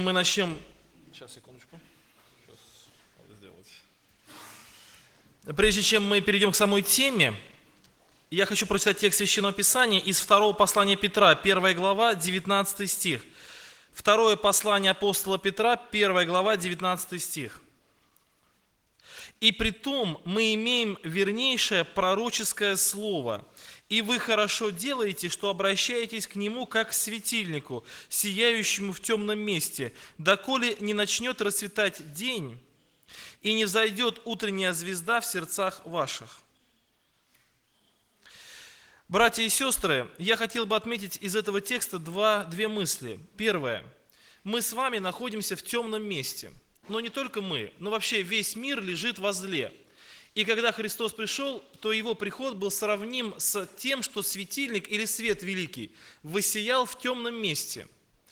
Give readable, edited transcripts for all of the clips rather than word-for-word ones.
Мы начнем. Сейчас, секундочку. Сейчас надо сделать. Прежде чем мы перейдем к самой теме, я хочу прочитать текст Священного Писания из второго послания Петра, 1 глава, 19 стих. Второе послание апостола Петра, 1 глава, 19 стих. «И притом мы имеем вернейшее пророческое слово, и вы хорошо делаете, что обращаетесь к нему, как к светильнику, сияющему в темном месте, доколе не начнет расцветать день, и не взойдет утренняя звезда в сердцах ваших». Братья и сестры, я хотел бы отметить из этого текста две мысли. Первое. Мы с вами находимся в темном месте. Но не только мы, но вообще весь мир лежит во зле. И когда Христос пришел, то Его приход был сравним с тем, что светильник или свет великий воссиял в темном месте.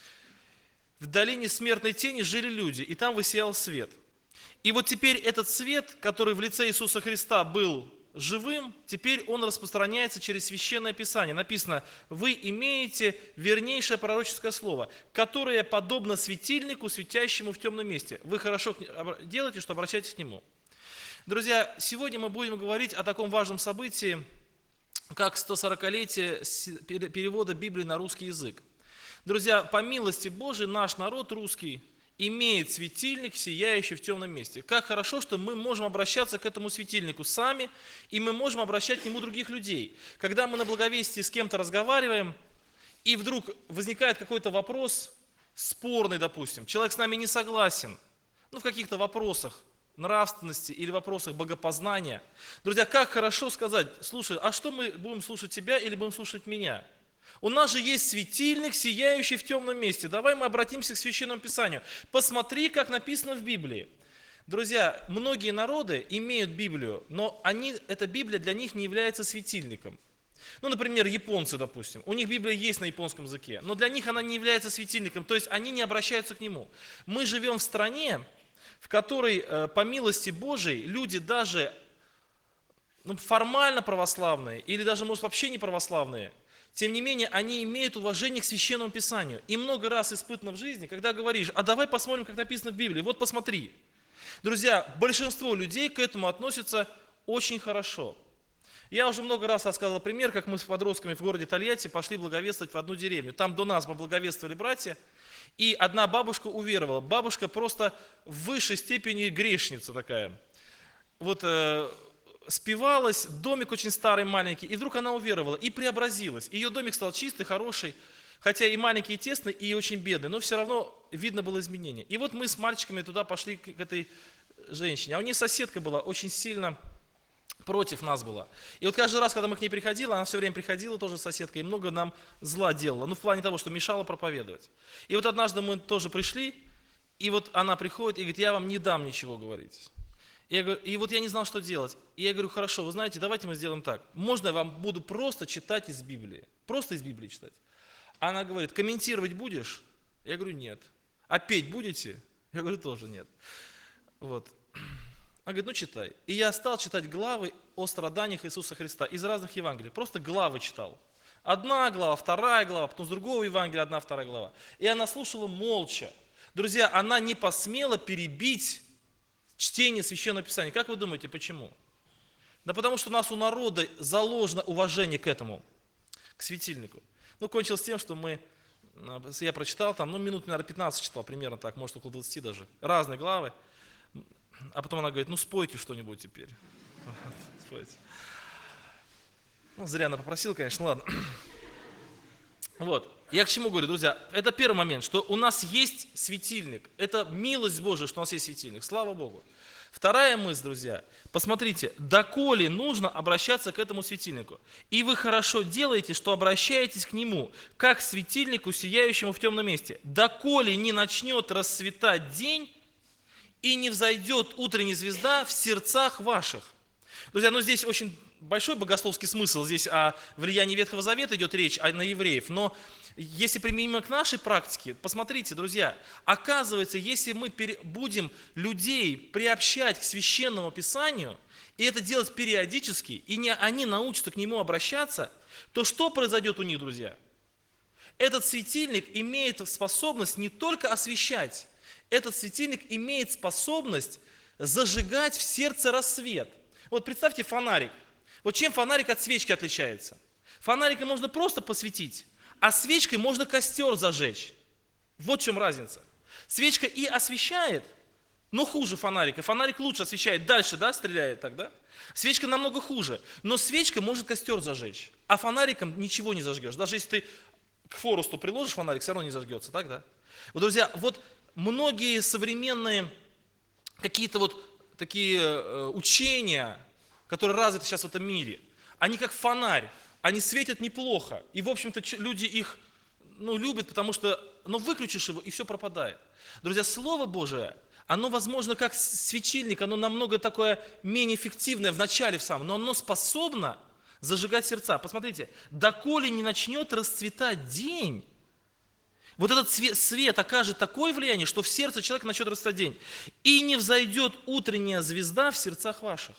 В долине смертной тени жили люди, и там воссиял свет. И вот теперь этот свет, который в лице Иисуса Христа был живым, теперь он распространяется через Священное Писание. Написано: вы имеете вернейшее пророческое слово, которое подобно светильнику, светящему в темном месте. Вы хорошо делаете, что обращаетесь к нему. Друзья, сегодня мы будем говорить о таком важном событии, как 140-летие перевода Библии на русский язык. Друзья, по милости Божией наш народ русский имеет светильник, сияющий в темном месте. Как хорошо, что мы можем обращаться к этому светильнику сами, и мы можем обращать к нему других людей. Когда мы на благовестии с кем-то разговариваем, и вдруг возникает какой-то вопрос, спорный, допустим, человек с нами не согласен, в каких-то вопросах нравственности или вопросах богопознания. Друзья, как хорошо сказать: слушай, а что мы будем слушать тебя или будем слушать меня? У нас же есть светильник, сияющий в темном месте. Давай мы обратимся к Священному Писанию. Посмотри, как написано в Библии. Друзья, многие народы имеют Библию, но эта Библия для них не является светильником. Например, японцы, допустим. У них Библия есть на японском языке, но для них она не является светильником, то есть они не обращаются к нему. Мы живем в стране, в которой, по милости Божией, люди даже формально православные, или даже, может, вообще не православные, тем не менее, они имеют уважение к Священному Писанию. И много раз испытано в жизни, когда говоришь: а давай посмотрим, как написано в Библии. Вот посмотри. Друзья, большинство людей к этому относятся очень хорошо. Я уже много раз рассказывал пример, как мы с подростками в городе Тольятти пошли благовествовать в одну деревню. Там до нас благовествовали братья, и одна бабушка уверовала. Бабушка просто в высшей степени грешница такая. Спивалась, домик очень старый, маленький, и вдруг она уверовала и преобразилась. Ее домик стал чистый, хороший, хотя и маленький, и тесный, и очень бедный, но все равно видно было изменение. И вот мы с мальчиками туда пошли к этой женщине, а у нее соседка была очень сильно против нас была. И вот каждый раз, когда мы к ней приходили, она все время приходила, тоже соседка, и много нам зла делала, в плане того, что мешала проповедовать. И вот однажды мы тоже пришли, и вот она приходит и говорит: я вам не дам ничего говорить. И вот я не знал, что делать. И я говорю: хорошо, вы знаете, давайте мы сделаем так. Можно я вам буду просто читать из Библии? Просто из Библии читать. Она говорит: комментировать будешь? Я говорю: нет. А петь будете? Я говорю: тоже нет. Она говорит: читай. И я стал читать главы о страданиях Иисуса Христа из разных Евангелий. Просто главы читал. Одна глава, вторая глава, потом с другого Евангелия одна, вторая глава. И она слушала молча. Друзья, она не посмела перебить чтение Священного Писания. Как вы думаете, почему? Да потому что у народа заложено уважение к этому, к светильнику. Кончилось тем, что я прочитал минут, наверное, 15 читал, примерно так, может, около 20 даже, разные главы. А потом она говорит: спойте что-нибудь теперь. Спойте. Зря она попросила, конечно, ладно. Я к чему говорю, друзья? Это первый момент, что у нас есть светильник. Это милость Божия, что у нас есть светильник. Слава Богу. Вторая мысль, друзья. Посмотрите, доколе нужно обращаться к этому светильнику. И вы хорошо делаете, что обращаетесь к нему, как к светильнику, сияющему в темном месте. Доколе не начнет расцветать день, и не взойдет утренняя звезда в сердцах ваших. Друзья, здесь очень большой богословский смысл. Здесь о влиянии Ветхого Завета идет речь, на евреев. Но если применимо к нашей практике, посмотрите, друзья, оказывается, если мы будем людей приобщать к Священному Писанию, и это делать периодически, и они научатся к нему обращаться, то что произойдет у них, друзья? Этот светильник имеет способность не только освещать, этот светильник имеет способность зажигать в сердце рассвет. Вот представьте фонарик. Вот чем фонарик от свечки отличается? Фонариком можно просто посветить, а свечкой можно костер зажечь. Вот в чем разница. Свечка и освещает, но хуже фонарика. Фонарик лучше освещает, дальше, да, стреляет тогда. Свечка намного хуже, но свечка может костер зажечь, а фонариком ничего не зажгешь. Даже если ты к форусту приложишь фонарик, все равно не зажгется, так, да? Вот, друзья, вот многие современные какие-то вот такие учения, которые развиты сейчас в этом мире, они как фонарь, они светят неплохо. И, в общем-то, люди их любят, потому что выключишь его, и все пропадает. Друзья, Слово Божие, оно, возможно, как светильник, оно намного такое менее эффективное в начале в самом, но оно способно зажигать сердца. Посмотрите, доколе не начнет расцветать день, вот этот свет окажет такое влияние, что в сердце человека начнет расцветать день. И не взойдет утренняя звезда в сердцах ваших.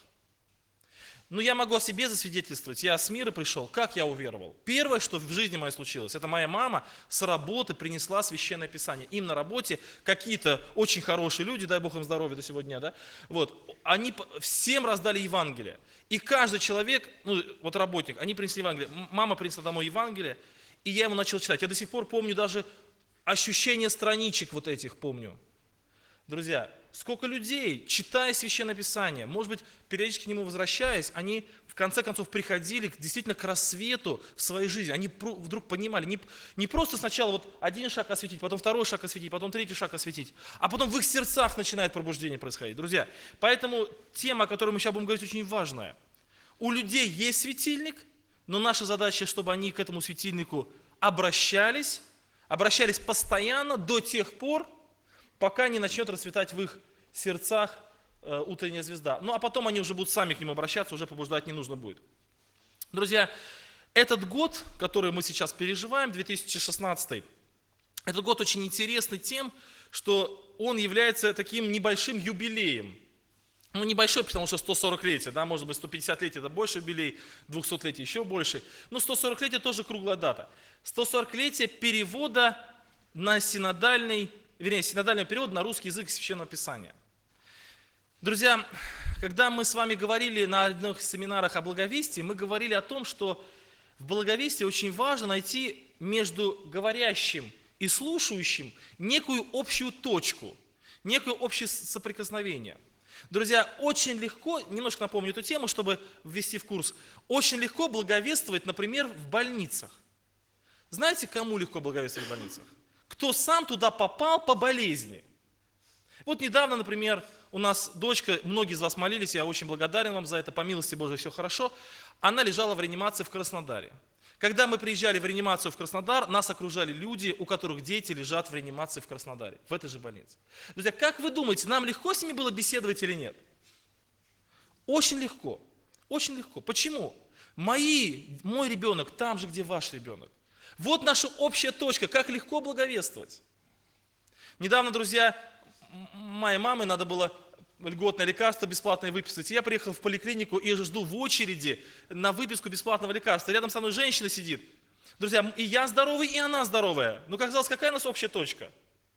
Я могу о себе засвидетельствовать. Я с мира пришел, как я уверовал. Первое, что в жизни моей случилось, это моя мама с работы принесла Священное Писание. Им на работе какие-то очень хорошие люди, дай Бог им здоровья до сегодня, да, вот, они всем раздали Евангелие. И каждый человек, работник, они принесли Евангелие. Мама принесла домой Евангелие, и я ему начал читать. Я до сих пор помню даже ощущение страничек вот этих, помню. Друзья, сколько людей, читая Священное Писание, может быть, периодически к нему возвращаясь, они в конце концов приходили действительно к рассвету в своей жизни. Они вдруг понимали, не просто сначала вот один шаг осветить, потом второй шаг осветить, потом третий шаг осветить, а потом в их сердцах начинает пробуждение происходить. Друзья, поэтому тема, о которой мы сейчас будем говорить, очень важная. У людей есть светильник, но наша задача, чтобы они к этому светильнику обращались постоянно до тех пор, пока не начнет расцветать в их сердцах утренняя звезда. А потом они уже будут сами к нему обращаться, уже побуждать не нужно будет. Друзья, этот год, который мы сейчас переживаем, 2016, этот год очень интересный тем, что он является таким небольшим юбилеем. Небольшой, потому что 140-летие, да, может быть, 150-летие это больше юбилей, 200-летие еще больше. 140-летие тоже круглая дата. 140-летие перевода на синодального перевода на русский язык Священного Писания. Друзья, когда мы с вами говорили на одних семинарах о благовестии, мы говорили о том, что в благовестии очень важно найти между говорящим и слушающим некую общую точку, некое общее соприкосновение. Друзья, очень легко, немножко напомню эту тему, чтобы ввести в курс, очень легко благовествовать, например, в больницах. Знаете, кому легко благовествовать в больницах? Кто сам туда попал по болезни. Вот недавно, например, у нас дочка, многие из вас молились, я очень благодарен вам за это, по милости Божией все хорошо, она лежала в реанимации в Краснодаре. Когда мы приезжали в реанимацию в Краснодар, нас окружали люди, у которых дети лежат в реанимации в Краснодаре, в этой же больнице. Друзья, как вы думаете, нам легко с ними было беседовать или нет? Очень легко, очень легко. Почему? Мой ребенок там же, где ваш ребенок. Вот наша общая точка, как легко благовествовать. Недавно, друзья, моей маме надо было льготное лекарство бесплатное выписать. Я приехал в поликлинику и жду в очереди на выписку бесплатного лекарства. Рядом со мной женщина сидит. Друзья, и я здоровый, и она здоровая. Как казалось, какая у нас общая точка?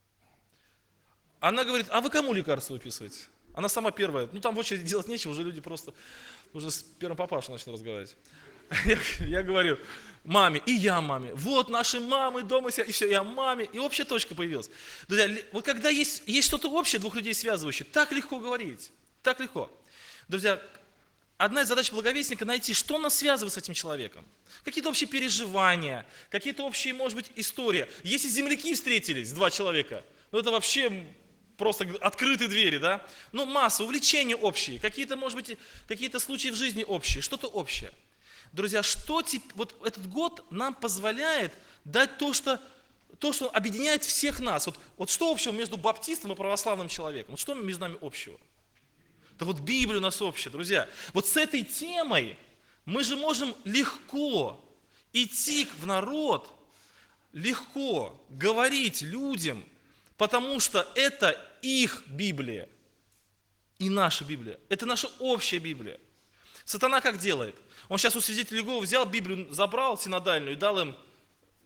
Она говорит, а вы кому лекарство выписываете? Она сама первая. Там в очереди делать нечего, уже люди просто уже с первым папашей начали разговаривать. Я говорю, маме, и я маме. Вот наши мамы дома сидят, и все, я маме. И общая точка появилась. Друзья, вот когда есть что-то общее, двух людей связывающее, так легко говорить. Так легко. Друзья, одна из задач благовестника найти, что нас связывает с этим человеком. Какие-то общие переживания, какие-то общие, может быть, истории. Если земляки встретились, два человека, это вообще просто открытые двери, да? Масса, увлечения общие, какие-то, может быть, какие-то случаи в жизни общие, что-то общее. Друзья, вот этот год нам позволяет дать то, что объединяет всех нас. Вот что общего между баптистом и православным человеком? Вот что между нами общего? Да вот Библия у нас общая, друзья. Вот с этой темой мы же можем легко идти в народ, легко говорить людям, потому что это их Библия и наша Библия. Это наша общая Библия. Сатана как делает? Он сейчас у свидетелей Иеговы взял Библию, забрал синодальную и дал им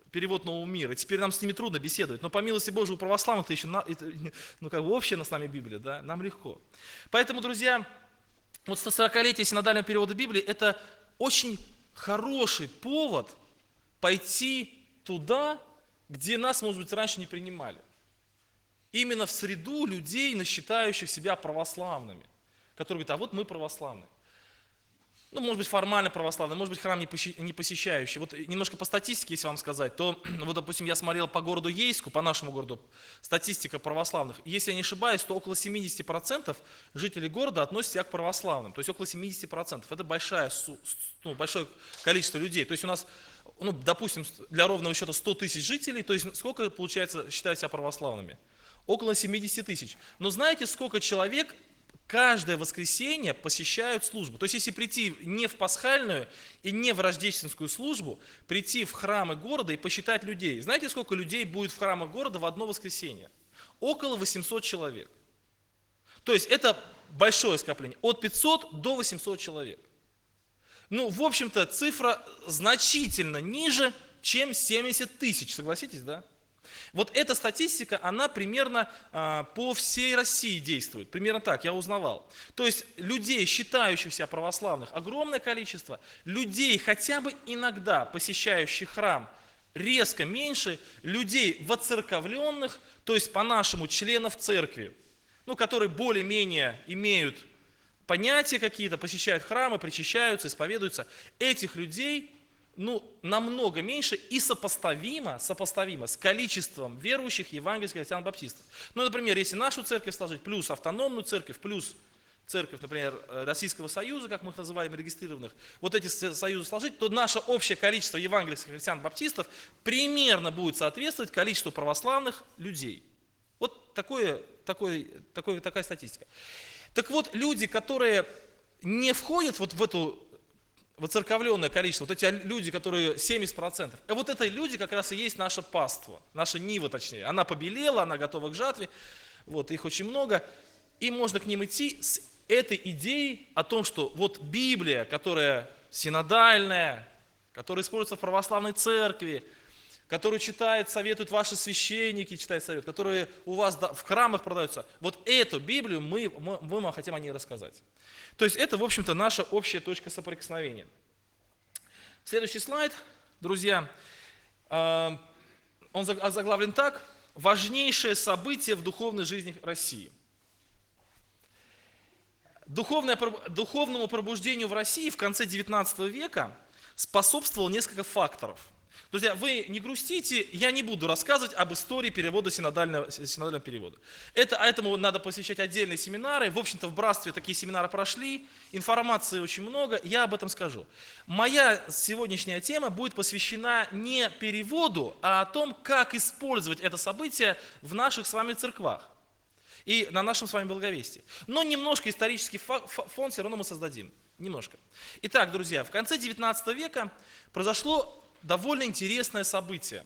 перевод Нового мира, и теперь нам с ними трудно беседовать. Но по милости Божией у православных-то еще, общая с нами Библия, да, нам легко. Поэтому, друзья, вот 140-летие синодального перевода Библии – это очень хороший повод пойти туда, где нас, может быть, раньше не принимали. Именно в среду людей, считающих себя православными, которые говорят, а вот мы православные. Может быть, формально православные, может быть, храм не посещающий. Вот немножко по статистике, если вам сказать, то, вот, допустим, я смотрел по городу Ейску, по нашему городу, статистика православных. Если я не ошибаюсь, то около 70% жителей города относятся к православным. То есть около 70%. Это большое количество людей. То есть у нас, допустим, для ровного счета 100 тысяч жителей, то есть сколько, получается, считают себя православными? Около 70 тысяч. Но знаете, сколько человек каждое воскресенье посещают службу? То есть, если прийти не в пасхальную и не в рождественскую службу, прийти в храмы города и посчитать людей. Знаете, сколько людей будет в храмах города в одно воскресенье? Около 800 человек. То есть, это большое скопление. От 500 до 800 человек. В общем-то, цифра значительно ниже, чем 70 тысяч. Согласитесь, да? Вот эта статистика, она примерно по всей России действует. Примерно так, я узнавал. То есть людей, считающих себя православных, огромное количество. Людей, хотя бы иногда посещающих храм, резко меньше. Людей воцерковленных, то есть по-нашему членов церкви, которые более-менее имеют понятия какие-то, посещают храмы, причащаются, исповедуются. Этих людей намного меньше и сопоставимо с количеством верующих евангельских христиан-баптистов. Например, если нашу церковь сложить, плюс автономную церковь, плюс церковь, например, Российского Союза, как мы их называем, регистрированных, вот эти союзы сложить, то наше общее количество евангельских христиан-баптистов примерно будет соответствовать количеству православных людей. Вот такая статистика. Так вот, люди, которые не входят вот в эту воцерковленное количество, вот эти люди, которые 70%, вот это люди как раз и есть наше паство, наша нива точнее. Она побелела, она готова к жатве, их очень много, и можно к ним идти с этой идеей о том, что вот Библия, которая синодальная, которая используется в православной церкви, которую читают, советуют ваши священники, которые у вас в храмах продаются, вот эту Библию мы вам хотим о ней рассказать. То есть это, в общем-то, наша общая точка соприкосновения. Следующий слайд, друзья, он заглавлен так: важнейшее событие в духовной жизни России. Духовному пробуждению в России в конце XIX века способствовало несколько факторов. Друзья, вы не грустите, я не буду рассказывать об истории перевода синодального перевода. Этому надо посвящать отдельные семинары. В общем-то, в братстве такие семинары прошли, информации очень много, я об этом скажу. Моя сегодняшняя тема будет посвящена не переводу, а о том, как использовать это событие в наших с вами церквах и на нашем с вами благовестии. Но немножко исторический фон все равно мы создадим. Немножко. Итак, друзья, в конце XIX века произошло довольно интересное событие.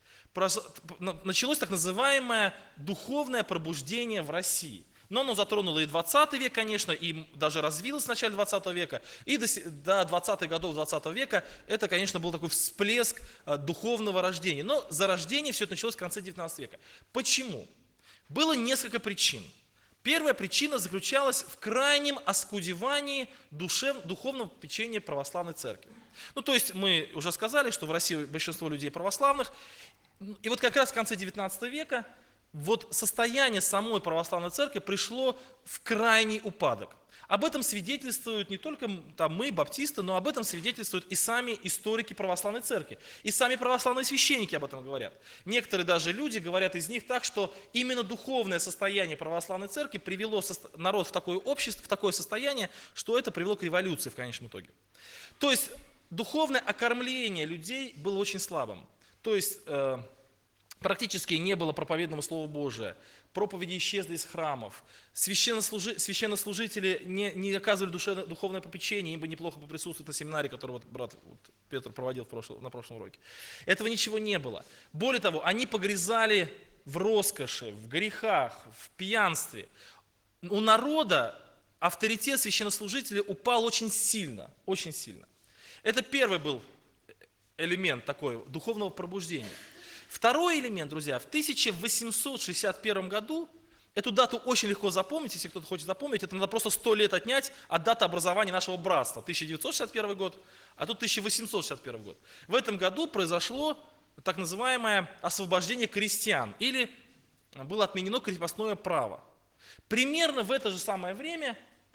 Началось так называемое духовное пробуждение в России. Но оно затронуло и 20 век, конечно, и даже развилось в начале 20 века. И до 20-х годов 20 века это, конечно, был такой всплеск духовного рождения. Но зарождение все это началось в конце 19 века. Почему? Было несколько причин. Первая причина заключалась в крайнем оскудевании духовного печения православной церкви. То есть мы уже сказали, что в России большинство людей православных. И вот как раз в конце 19 века вот состояние самой православной церкви пришло в крайний упадок. Об этом свидетельствуют не только мы, баптисты, но об этом свидетельствуют и сами историки православной церкви. И сами православные священники об этом говорят. Некоторые даже люди говорят из них так, что именно духовное состояние православной церкви привело народ в такое общество, в такое состояние, что это привело к революции в конечном итоге. То есть духовное окормление людей было очень слабым. То есть практически не было проповедного Слова Божия. Проповеди исчезли из храмов, священнослужители не оказывали духовное попечение, им бы неплохо поприсутствовать на семинаре, который брат Петр проводил на прошлом уроке. Этого ничего не было. Более того, они погрязали в роскоши, в грехах, в пьянстве. У народа авторитет священнослужителя упал очень сильно, очень сильно. Это первый был элемент такой духовного пробуждения. Второй элемент, друзья, в 1861 году, эту дату очень легко запомнить, если кто-то хочет запомнить, это надо просто 100 лет отнять от даты образования нашего братства. 1961 год, а тут 1861 год. В этом году произошло так называемое освобождение крестьян, или было отменено крепостное право. Примерно в это же самое время,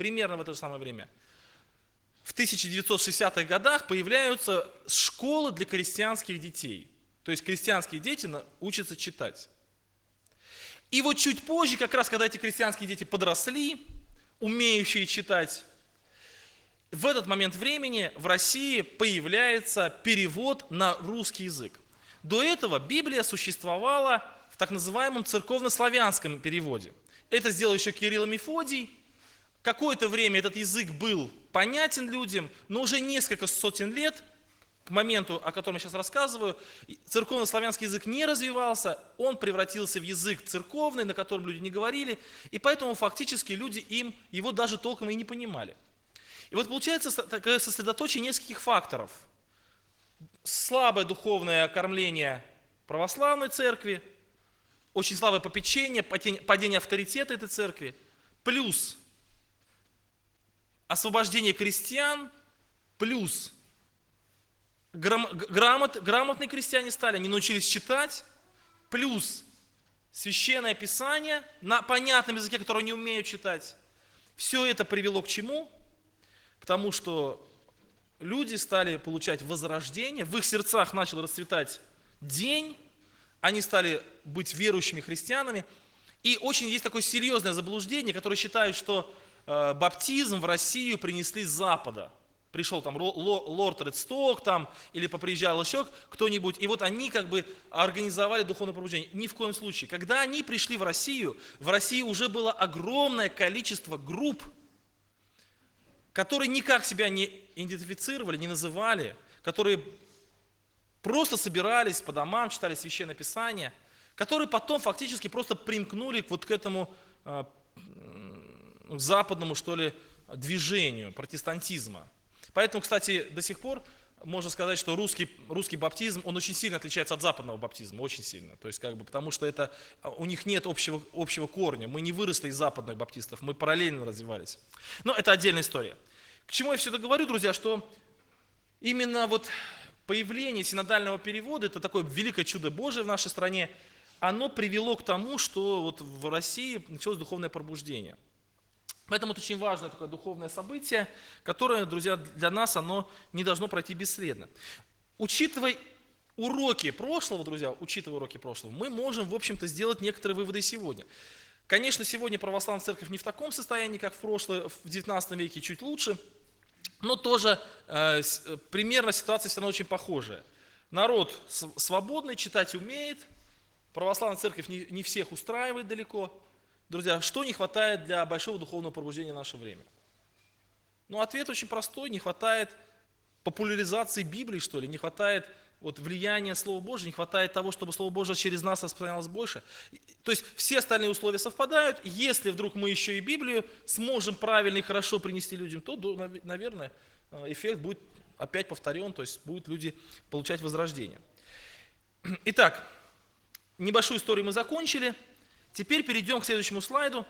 в 1960-х годах появляются школы для крестьянских детей. То есть крестьянские дети учатся читать. И вот чуть позже, как раз когда эти крестьянские дети подросли, умеющие читать, в этот момент времени в России появляется перевод на русский язык. До этого Библия существовала в так называемом церковно-славянском переводе. Это сделал еще Кирилл и Мефодий. Какое-то время этот язык был понятен людям, но уже несколько сотен лет, к моменту, о котором я сейчас рассказываю, церковно-славянский язык не развивался, он превратился в язык церковный, на котором люди не говорили, и поэтому фактически люди его даже толком и не понимали. И вот получается такое сосредоточие нескольких факторов. Слабое духовное кормление православной церкви, очень слабое попечение, падение авторитета этой церкви, плюс освобождение крестьян, плюс грамотные крестьяне стали, они научились читать, плюс священное писание на понятном языке, который они умеют читать. Все это привело к чему? К тому, что люди стали получать возрождение, в их сердцах начал расцветать день, они стали быть верующими христианами. И очень есть такое серьезное заблуждение, которое считает, что баптизм в Россию принесли с Запада. Пришел там лорд Редсток там, или поприезжал еще кто-нибудь, и вот они как бы организовали духовное пробуждение. Ни в коем случае. Когда они пришли в России уже было огромное количество групп, которые никак себя не идентифицировали, не называли, которые просто собирались по домам, читали Священное Писание, которые потом фактически просто примкнули вот к этому западному, что ли, движению протестантизма. Поэтому, кстати, до сих пор можно сказать, что русский баптизм, он очень сильно отличается от западного баптизма, очень сильно. То есть, потому что у них нет общего корня. Мы не выросли из западных баптистов, мы параллельно развивались. Но это отдельная история. К чему я все это говорю, друзья, что именно вот появление синодального перевода, это такое великое чудо Божие в нашей стране, оно привело к тому, что вот в России началось духовное пробуждение. Поэтому это очень важное такое духовное событие, которое, друзья, для нас оно не должно пройти бесследно. Учитывая уроки прошлого, друзья, мы можем, в общем-то, сделать некоторые выводы сегодня. Конечно, сегодня православная церковь не в таком состоянии, как в XIX веке, чуть лучше, но тоже примерно ситуация все равно очень похожая. Народ свободный, читать умеет, православная церковь не всех устраивает далеко. Друзья, что не хватает для большого духовного пробуждения в наше время? Ну, ответ очень простой. Не хватает популяризации Библии, что ли, не хватает влияния Слова Божьего, не хватает того, чтобы Слово Божье через нас распространялось больше. То есть все остальные условия совпадают. Если вдруг мы еще и Библию сможем правильно и хорошо принести людям, то, наверное, эффект будет опять повторен, то есть будут люди получать возрождение. Итак, небольшую историю мы закончили. Теперь перейдем к следующему слайду,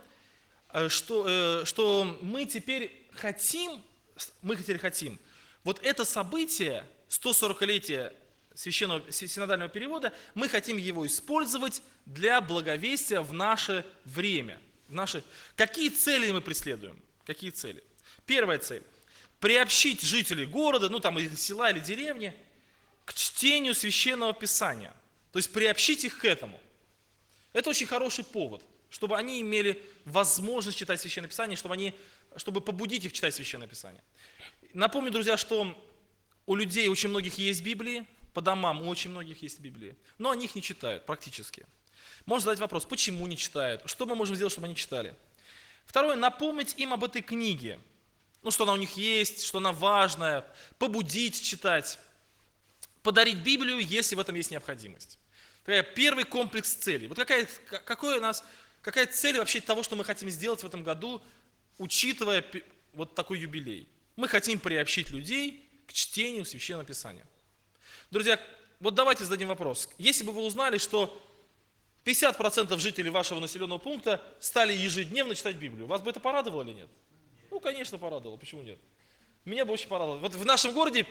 что мы теперь хотим, вот это событие, 140-летие священного синодального перевода, мы хотим его использовать для благовестия в наше время. Какие цели мы преследуем? Какие цели? Первая цель – приобщить жителей города, или села, или деревни, к чтению Священного Писания. То есть приобщить их к этому. Это очень хороший повод, чтобы они имели возможность читать Священное Писание, чтобы побудить их читать Священное Писание. Напомню, друзья, что у людей очень многих есть Библии, по домам у очень многих есть Библии, но они их не читают практически. Можно задать вопрос, почему не читают, что мы можем сделать, чтобы они читали. Второе, напомнить им об этой книге, что она у них есть, что она важная, побудить читать, подарить Библию, если в этом есть необходимость. Первый комплекс целей. Вот какая цель вообще того, что мы хотим сделать в этом году, учитывая вот такой юбилей? Мы хотим приобщить людей к чтению Священного Писания. Друзья, вот давайте зададим вопрос. Если бы вы узнали, что 50% жителей вашего населенного пункта стали ежедневно читать Библию, вас бы это порадовало или нет? Ну, конечно, порадовало. Почему нет? Меня бы очень порадовало. Вот в нашем городе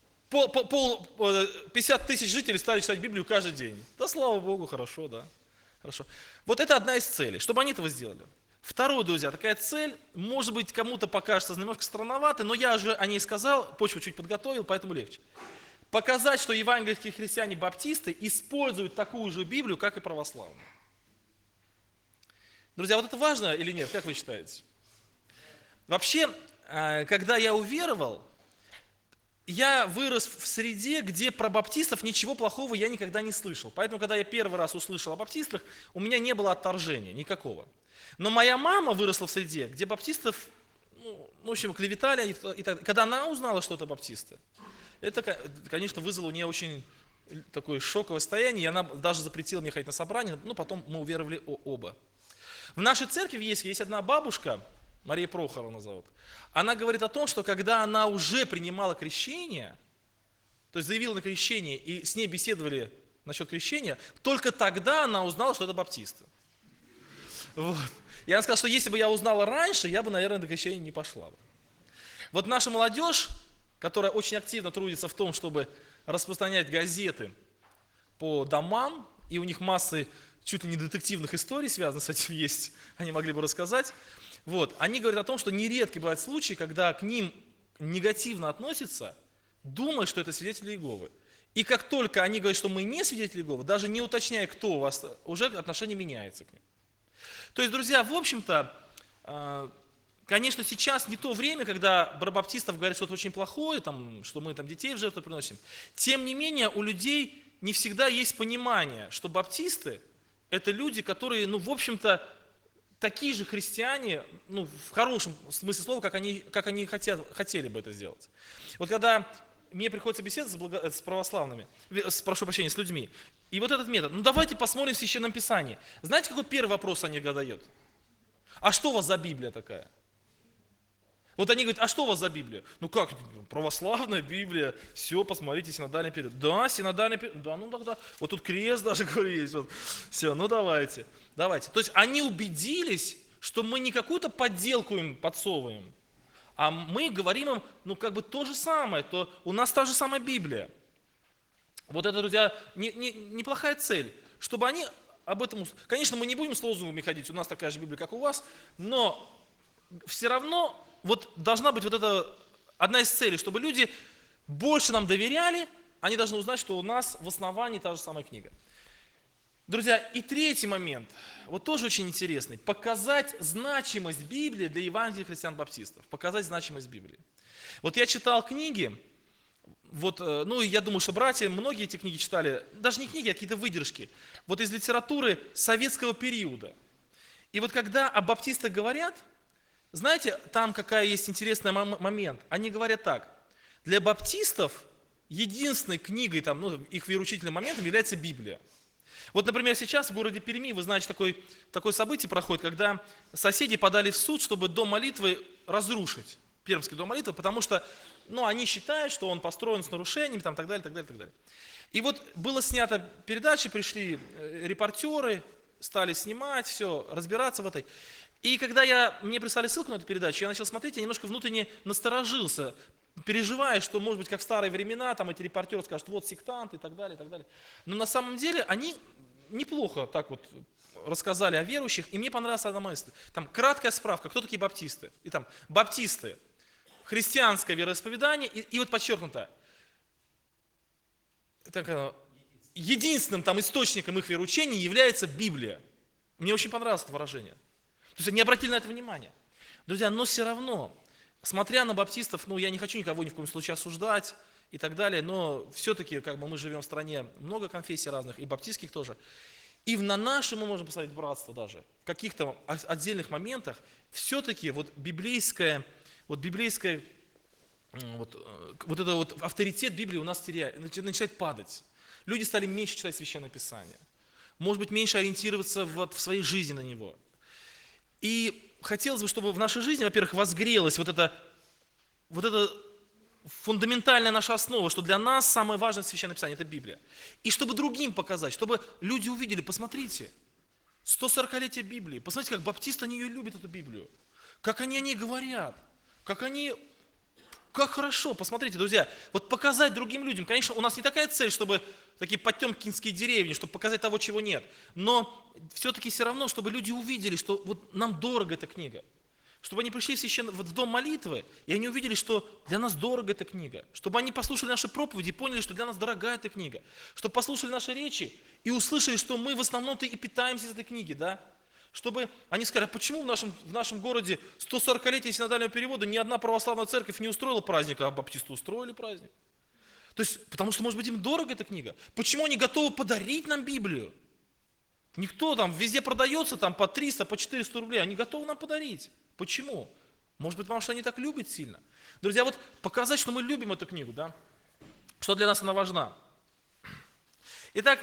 50 тысяч жителей стали читать Библию каждый день. Да, слава Богу, хорошо, да. Хорошо. Вот это одна из целей, чтобы они этого сделали. Второе, друзья, такая цель, может быть, кому-то покажется немножко странноватой, но я уже о ней сказал, почву чуть подготовил, поэтому легче. Показать, что евангельские христиане-баптисты используют такую же Библию, как и православные. Друзья, вот это важно или нет, как вы считаете? Вообще, когда я уверовал, я вырос в среде, где про баптистов ничего плохого я никогда не слышал. Поэтому, когда я первый раз услышал о баптистах, у меня не было отторжения никакого. Но моя мама выросла в среде, где баптистов, ну, в общем, клеветали. И так. Когда она узнала, что это баптисты, это, конечно, вызвало у нее очень такое шоковое состояние, и она даже запретила мне ходить на собрания, но потом мы уверовали оба. В нашей церкви есть одна бабушка, Мария Прохоровна зовут. Она говорит о том, что когда она уже принимала крещение, то есть заявила на крещение, и с ней беседовали насчет крещения, только тогда она узнала, что это баптисты. Вот. И она сказала, что если бы я узнала раньше, я бы, наверное, до крещения не пошла бы. Вот наша молодежь, которая очень активно трудится в том, чтобы распространять газеты по домам, и у них массы чуть ли не детективных историй связанных с этим есть, они могли бы рассказать. Вот. Они говорят о том, что нередки бывают случаи, когда к ним негативно относятся, думая, что это свидетели Иеговы. И как только они говорят, что мы не свидетели Иеговы, даже не уточняя, кто у вас, уже отношение меняется к ним. То есть, друзья, в общем-то, конечно, сейчас не то время, когда про баптистов говорят что-то очень плохое, там, что мы там детей в жертву приносим. Тем не менее, у людей не всегда есть понимание, что баптисты – это люди, которые, ну, в общем-то, такие же христиане, ну, в хорошем смысле слова, как они хотели бы это сделать. Вот когда мне приходится беседовать с православными, прошу прощения, с людьми, и вот этот метод, ну давайте посмотрим в Священном Писании. Знаете, какой первый вопрос они задают? А что у вас за Библия такая? Вот они говорят, а что у вас за Библия? Ну как, православная Библия, все, посмотрите, синодальный период. Да, синодальный период, да, ну тогда, вот тут крест даже, говорю, есть. Вот. Все, ну давайте. То есть они убедились, что мы не какую-то подделку им подсовываем, а мы говорим им, ну как бы то же самое, то у нас та же самая Библия. Вот это, друзья, неплохая цель, чтобы они об этом... Конечно, мы не будем с лозунгами ходить, у нас такая же Библия, как у вас, но все равно вот должна быть вот эта одна из целей, чтобы люди больше нам доверяли, они должны узнать, что у нас в основании та же самая книга. Друзья, и третий момент, вот тоже очень интересный, показать значимость Библии для Евангелия христиан-баптистов, показать значимость Библии. Вот я читал книги, вот, ну, я думаю, что братья, многие эти книги читали, даже не книги, а какие-то выдержки, вот из литературы советского периода. И вот когда о баптистах говорят, знаете, там какая есть интересный момент. Они говорят так, для баптистов единственной книгой, там, ну, их вероучительным моментом является Библия. Вот, например, сейчас в городе Перми, вы знаете, такое событие проходит, когда соседи подали в суд, чтобы дом молитвы разрушить, Пермский дом молитвы, потому что, ну, они считают, что он построен с нарушениями, там, так далее, так далее, так далее. И вот было снято передачи, пришли репортеры, стали снимать, все, разбираться в этой. И когда мне прислали ссылку на эту передачу, я начал смотреть, я немножко внутренне насторожился, переживая, что, может быть, как в старые времена, там эти репортеры скажут, вот сектанты и так далее, и так далее. Но на самом деле они неплохо так вот рассказали о верующих, и мне понравилась одна мысль. Там краткая справка, кто такие баптисты. И там баптисты, христианское вероисповедание, и вот подчеркнуто, единственным там источником их вероучения является Библия. Мне очень понравилось это выражение. То есть они обратили на это внимание. Друзья, но все равно, смотря на баптистов, ну я не хочу никого ни в коем случае осуждать и так далее, но все-таки как бы мы живем в стране, много конфессий разных, и баптистских тоже. И на наше мы можем посмотреть братство даже, в каких-то отдельных моментах, все-таки вот библейское, вот это вот авторитет Библии у нас начинает падать. Люди стали меньше читать Священное Писание. Может быть, меньше ориентироваться в своей жизни на него. И хотелось бы, чтобы в нашей жизни, во-первых, возгрелась вот эта фундаментальная наша основа, что для нас самое важное Священное Писание – это Библия. И чтобы другим показать, чтобы люди увидели, посмотрите, 140-летие Библии, посмотрите, как баптисты, они ее любят, эту Библию, как они о ней говорят, как хорошо, посмотрите, друзья, вот показать другим людям, конечно, у нас не такая цель, чтобы такие потемкинские деревни, чтобы показать того, чего нет, но все-таки все равно, чтобы люди увидели, что вот нам дорога эта книга. Чтобы они пришли в дом молитвы, и они увидели, что для нас дорога эта книга. Чтобы они послушали наши проповеди и поняли, что для нас дорогая эта книга. Чтобы послушали наши речи и услышали, что мы в основном-то и питаемся из этой книги, да? Чтобы они сказали, а почему в нашем городе 140-летие синодального перевода ни одна православная церковь не устроила праздник, а баптисты устроили праздник? То есть, потому что, может быть, им дорога эта книга. Почему они готовы подарить нам Библию? Никто там везде продается там по 300, по 400 рублей, они готовы нам подарить. Почему? Может быть, потому что они так любят сильно. Друзья, вот показать, что мы любим эту книгу, да? Что для нас она важна. Итак,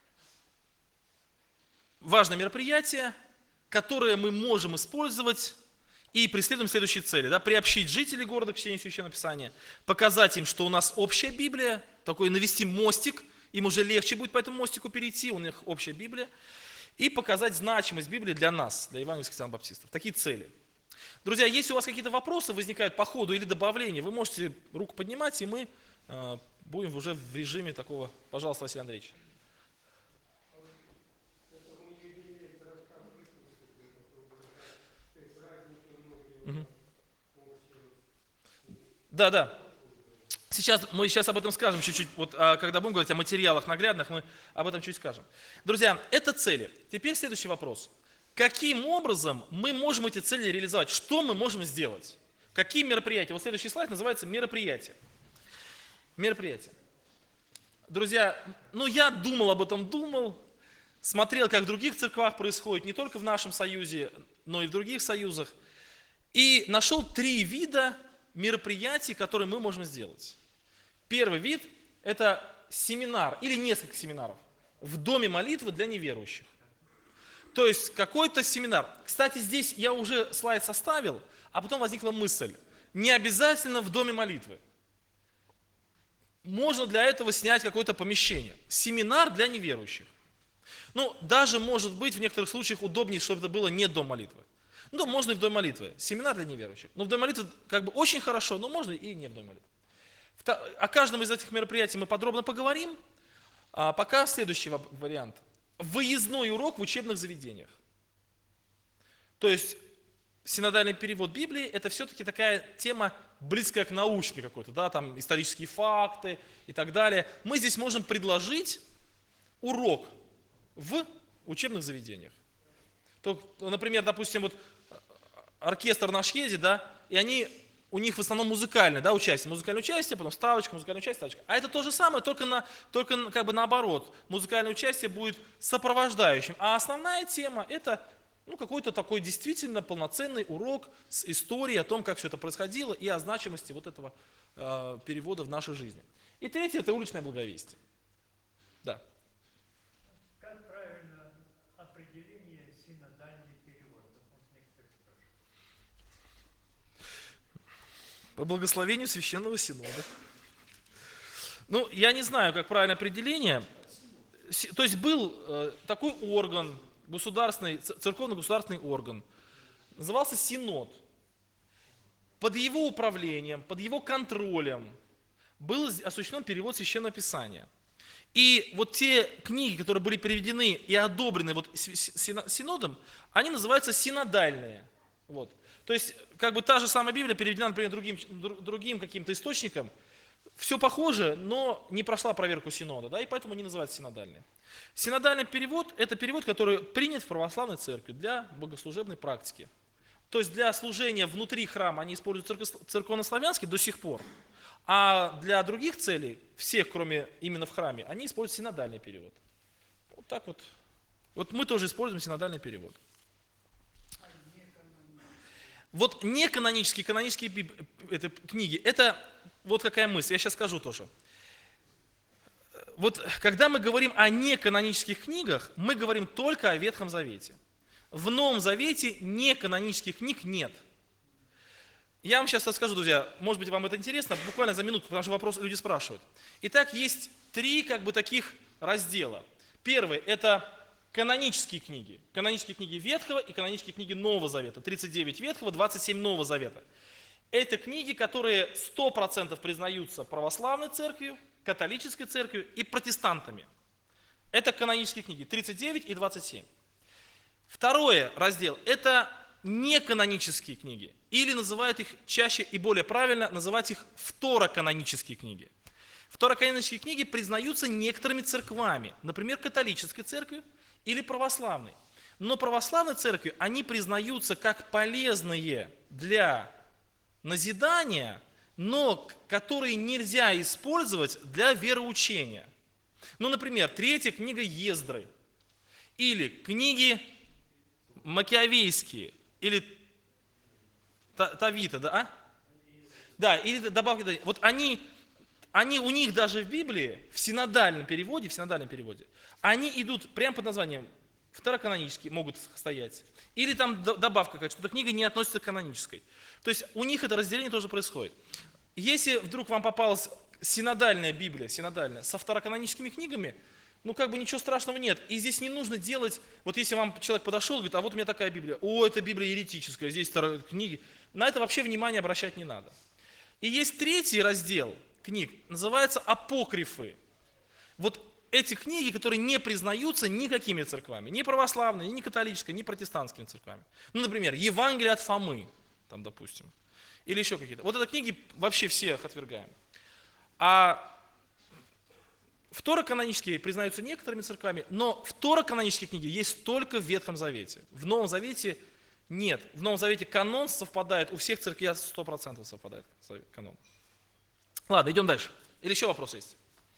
важное мероприятие, которое мы можем использовать и преследуем следующие цели. Да? Приобщить жителей города к чтению Священного Писания, показать им, что у нас общая Библия, такой навести мостик, им уже легче будет по этому мостику перейти, у них общая Библия, и показать значимость Библии для нас, для евангельских христиан-баптистов. Такие цели. Друзья, если у вас какие-то вопросы возникают по ходу или добавления, вы можете руку поднимать, и мы будем уже в режиме такого. Пожалуйста, Василий Андреевич. Угу. Да. Мы сейчас об этом скажем чуть-чуть, вот, когда будем говорить о материалах наглядных, мы об этом чуть скажем. Друзья, это цели. Теперь следующий вопрос. Каким образом мы можем эти цели реализовать? Что мы можем сделать? Какие мероприятия? Вот следующий слайд называется мероприятия. Мероприятия. Друзья, я об этом думал, смотрел, как в других церквах происходит, не только в нашем союзе, но и в других союзах, и нашел 3 вида мероприятий, которые мы можем сделать. Первый вид – это семинар или несколько семинаров в доме молитвы для неверующих. То есть какой-то семинар. Кстати, здесь я уже слайд составил, а потом возникла мысль. Не обязательно в доме молитвы. Можно для этого снять какое-то помещение. Семинар для неверующих. Даже может быть в некоторых случаях удобнее, чтобы это было не дом молитвы. Можно и в доме молитвы. Семинар для неверующих. В доме молитвы очень хорошо, но можно и не в доме молитвы. О каждом из этих мероприятий мы подробно поговорим. А пока следующий вариант. Выездной урок в учебных заведениях. То есть синодальный перевод Библии – это все-таки такая тема, близкая к научной какой-то, да, там исторические факты и так далее. Мы здесь можем предложить урок в учебных заведениях. Например, допустим, оркестр наш ездит, да, и у них в основном музыкальное, да, участие. Музыкальное участие, потом ставочка, музыкальное участие, ставочка. А это то же самое, только наоборот. Музыкальное участие будет сопровождающим. А основная тема – это какой-то такой действительно полноценный урок с историей о том, как все это происходило, и о значимости этого перевода в нашей жизни. И третье – это уличное благовестие. Да. Как правильно определение синодальный перевод? По благословению Священного Синода. Я не знаю, как правильное определение. То есть был такой орган, церковно-государственный орган, назывался Синод. Под его управлением, под его контролем был осуществлен перевод Священного Писания. И те книги, которые были переведены и одобрены Синодом, они называются синодальные. То есть, та же самая Библия переведена, например, другим каким-то источником, все похоже, но не прошла проверку Синода, да, и поэтому они называются синодальные. Синодальный перевод – это перевод, который принят в православной церкви для богослужебной практики. То есть для служения внутри храма они используют церковнославянский до сих пор, а для других целей, всех, кроме именно в храме, они используют синодальный перевод. Вот так вот. Мы тоже используем синодальный перевод. Неканонические, канонические книги, это какая мысль, я сейчас скажу тоже. Когда мы говорим о неканонических книгах, мы говорим только о Ветхом Завете. В Новом Завете неканонических книг нет. Я вам сейчас расскажу, друзья, может быть, вам это интересно, буквально за минутку, потому что вопрос люди спрашивают. Итак, есть три таких раздела. Первый – это канонические книги Ветхого и канонические книги Нового Завета. 39 Ветхого, 27 Нового Завета. Это книги, которые 100% признаются православной церковью, католической церковью и протестантами. Это канонические книги, 39 и 27. Второй раздел – это неканонические книги, или называют их чаще и более правильно, называть их второканонические книги. Второканонические книги признаются некоторыми церквами, например, католической церковью или православной. Но православной церковью они признаются как полезные для назидания, но которые нельзя использовать для вероучения. Ну, например, третья книга Ездры, или книги Макиавейские, или Тавита, да? Да, или добавки. Вот они у них даже в Библии, в синодальном переводе, они идут прямо под названием второканонические, могут стоять. Или там добавка какая-то, что эта книга не относится к канонической. То есть у них это разделение тоже происходит. Если вдруг вам попалась синодальная Библия, со второканоническими книгами, ну как бы ничего страшного нет. И здесь не нужно делать, вот если вам человек подошел и говорит, а вот у меня такая Библия, это Библия еретическая, здесь книги. На это вообще внимание обращать не надо. И есть третий раздел книг, называется апокрифы. Вот эти книги, которые не признаются никакими церквами, ни православной, ни католической, ни протестантскими церквами. Ну, например, Евангелие от Фомы, там, допустим, или еще какие-то. Вот это книги вообще всех отвергаем. А второканонические признаются некоторыми церквами, но второканонические книги есть только в Ветхом Завете. В Новом Завете нет. В Новом Завете канон совпадает, у всех церквей 100% совпадает канон. Ладно, идем дальше. Или еще вопрос есть?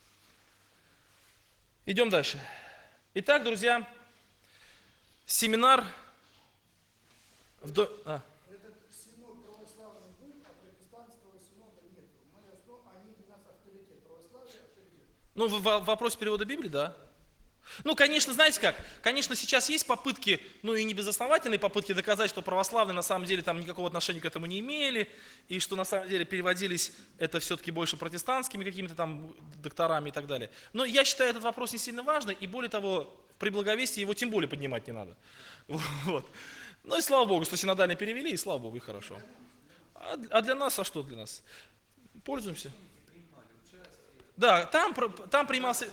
Идем дальше. Итак, друзья, семинар... Этот синод православный был, а протестантского синода нет. Они у нас авторитет. Православие авторитет. Ну, в вопросе перевода Библии, да. Ну, конечно, знаете как, конечно, сейчас есть попытки, ну и не безосновательные попытки доказать, что православные на самом деле там никакого отношения к этому не имели, и что на самом деле переводились это все-таки больше протестантскими какими-то там докторами и так далее. Но я считаю этот вопрос не сильно важный, и более того, при благовестии его тем более поднимать не надо. Вот. Ну и слава Богу, что синодально перевели, и слава Богу, и хорошо. А для нас, а что для нас? Пользуемся. Да, там принимался...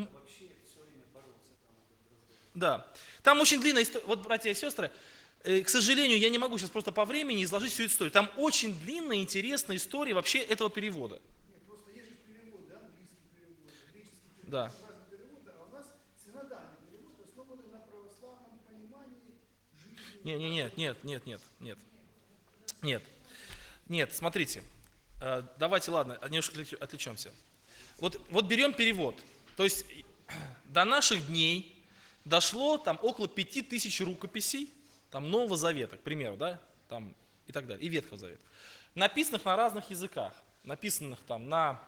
Да, там очень длинная история. Вот, братья и сестры, к сожалению, я не могу сейчас просто по времени изложить всю эту историю. Там очень длинная, интересная история вообще этого перевода. Нет, просто есть же перевод, да, английский перевод, греческий перевод, Да. разные переводы, а у нас синодальный перевод основан на православном понимании жизни. Нет, смотрите, давайте, ладно, немножко отвлечемся. Вот берем перевод. То есть до наших дней дошло там около 5000 рукописей, там Нового Завета, к примеру, да, там и так далее, и Ветхого Завета, написанных на разных языках, написанных там на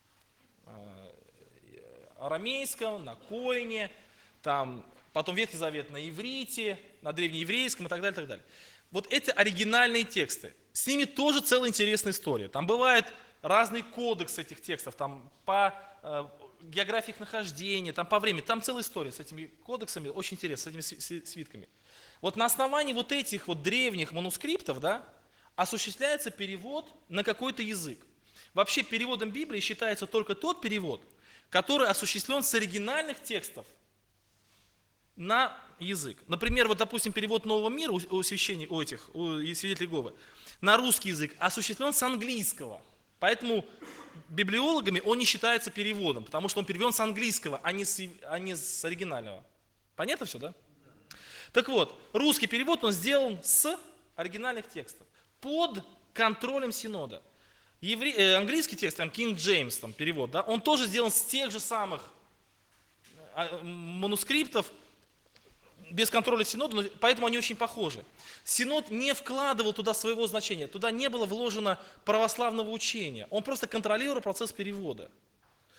арамейском, на койне, там, потом Ветхий Завет на иврите, на древнееврейском и так далее, и так далее. Вот эти оригинальные тексты, с ними тоже целая интересная история. Там бывает разный кодекс этих текстов, там по географии их нахождения, там по времени, там целая история с этими кодексами, очень интересно, с этими свитками. Вот на основании вот этих вот древних манускриптов, да, осуществляется перевод на какой-то язык. Вообще переводом Библии считается только тот перевод, который осуществлен с оригинальных текстов на язык. Например, вот, допустим, перевод Нового мира у священников, у свидетелей Иеговы на русский язык осуществлен с английского. Поэтому библиологами он не считается переводом, потому что он переведен с английского, а не с оригинального. Понятно все, да? Так вот, русский перевод он сделан с оригинальных текстов, под контролем Синода. Английский текст, там King James, там, перевод, да, он тоже сделан с тех же самых манускриптов, без контроля Синода, но поэтому они очень похожи. Синод не вкладывал туда своего значения, туда не было вложено православного учения. Он просто контролировал процесс перевода.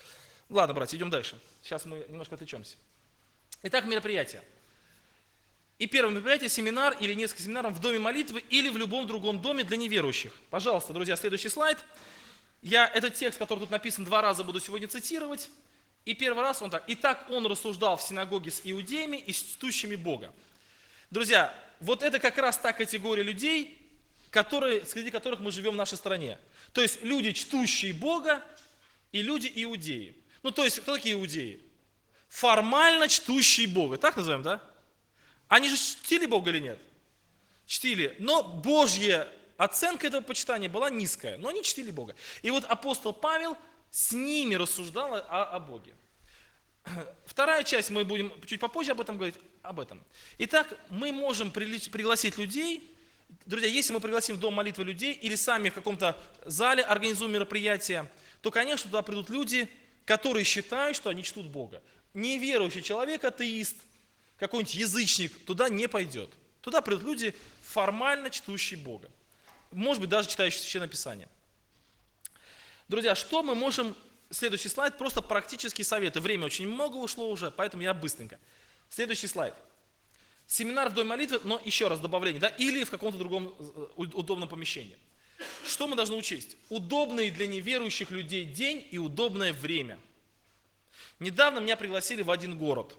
Ладно, братья, идем дальше. Сейчас мы немножко отвлечемся. Итак, мероприятие. И первое мероприятие – семинар или несколько семинаров в доме молитвы или в любом другом доме для неверующих. Пожалуйста, друзья, следующий слайд. Я этот текст, который тут написан, 2 раза буду сегодня цитировать. И первый раз он так. «Итак, он рассуждал в синагоге с иудеями и с чтущими Бога». Друзья, вот это как раз та категория людей, среди которых мы живем в нашей стране. То есть люди, чтущие Бога, и люди иудеи. Ну, то есть, кто такие иудеи? Формально чтущие Бога. Так называем, да? Они же чтили Бога или нет? Чтили. Но Божья оценка этого почитания была низкая. Но они чтили Бога. И вот апостол Павел с ними рассуждал о Боге. Вторая часть, мы будем чуть попозже об этом говорить, об этом. Итак, мы можем пригласить людей. Друзья, если мы пригласим в дом молитвы людей или сами в каком-то зале организуем мероприятие, то, конечно, туда придут люди, которые считают, что они чтут Бога. Неверующий человек, атеист, какой-нибудь язычник туда не пойдет. Туда придут люди, формально чтущие Бога. Может быть, даже читающие Священное Писание. Друзья, что мы можем... Следующий слайд, просто практические советы. Время очень много ушло уже, поэтому я быстренько. Следующий слайд. Семинар в доме молитвы, но еще раз добавление, да, или в каком-то другом удобном помещении. Что мы должны учесть? Удобный для неверующих людей день и удобное время. Недавно меня пригласили в один город.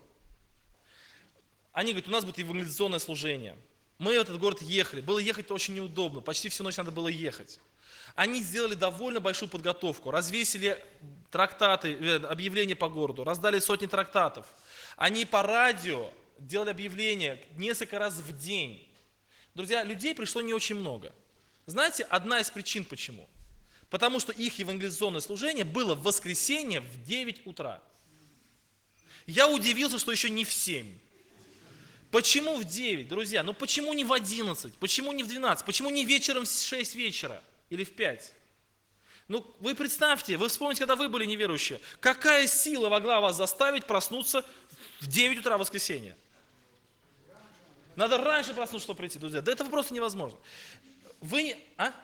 Они говорят, у нас будет евангелизационное служение. Мы в этот город ехали. Было ехать очень неудобно, почти всю ночь надо было ехать. Они сделали довольно большую подготовку, развесили трактаты, объявления по городу, раздали сотни трактатов. Они по радио делали объявления несколько раз в день. Друзья, людей пришло не очень много. Знаете, одна из причин почему? Потому что их евангелизационное служение было в воскресенье в 9 утра. Я удивился, что еще не в 7. Почему в 9, друзья? Ну почему не в 11? Почему не в 12? Почему не вечером в 6 вечера? Или в 5. Ну, вы представьте, вы вспомните, когда вы были неверующие, какая сила могла вас заставить проснуться в 9 утра в воскресенье? Надо раньше проснуться, чтобы прийти, друзья. Да это просто невозможно. Вы...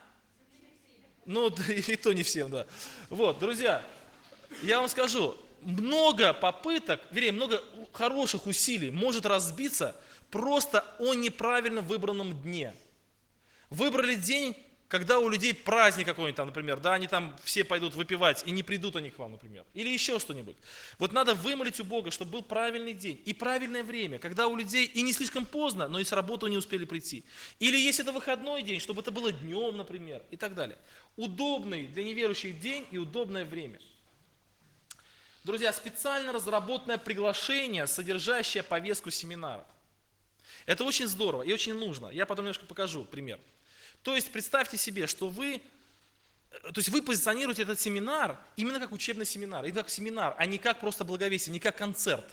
Ну, и то не всем, да. Вот, друзья, я вам скажу, много попыток, вернее, много хороших усилий может разбиться просто о неправильно выбранном дне. Выбрали день, когда у людей праздник какой-нибудь там, например, да, они там все пойдут выпивать, и не придут они к вам, например. Или еще что-нибудь. Вот надо вымолить у Бога, чтобы был правильный день и правильное время, когда у людей и не слишком поздно, но и с работы не успели прийти. Или если это выходной день, чтобы это было днем, например, и так далее. Удобный для неверующих день и удобное время. Друзья, специально разработанное приглашение, содержащее повестку семинара. Это очень здорово и очень нужно. Я потом немножко покажу пример. То есть представьте себе, что вы позиционируете этот семинар именно как учебный семинар, именно как семинар, а не как просто благовестие, не как концерт.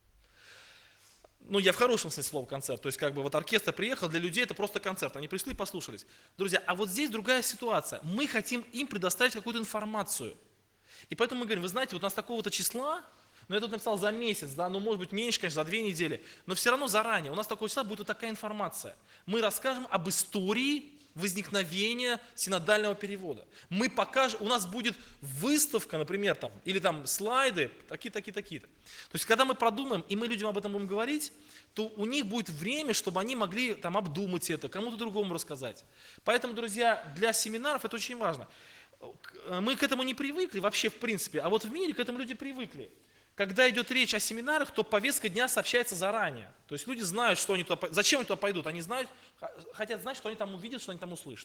Ну, я в хорошем смысле слова концерт, то есть как бы вот оркестр приехал, для людей это просто концерт, они пришли, послушались. Друзья, а вот здесь другая ситуация, мы хотим им предоставить какую-то информацию. И поэтому мы говорим, вы знаете, вот у нас такого-то числа, но я тут написал за месяц, да, ну может быть меньше, конечно, за 2 недели, но все равно заранее, у нас такого числа будет вот такая информация. Мы расскажем об истории возникновения синодального перевода. Мы покажем, у нас будет выставка, например, там, или там слайды, такие-то. То есть, когда мы продумаем, и мы людям об этом будем говорить, то у них будет время, чтобы они могли там обдумать это, кому-то другому рассказать. Поэтому, друзья, для семинаров это очень важно. Мы к этому не привыкли вообще в принципе, а вот в мире к этому люди привыкли. Когда идет речь о семинарах, то повестка дня сообщается заранее. То есть люди знают, что они туда, зачем они туда пойдут. Они знают, хотят знать, что они там увидят, что они там услышат.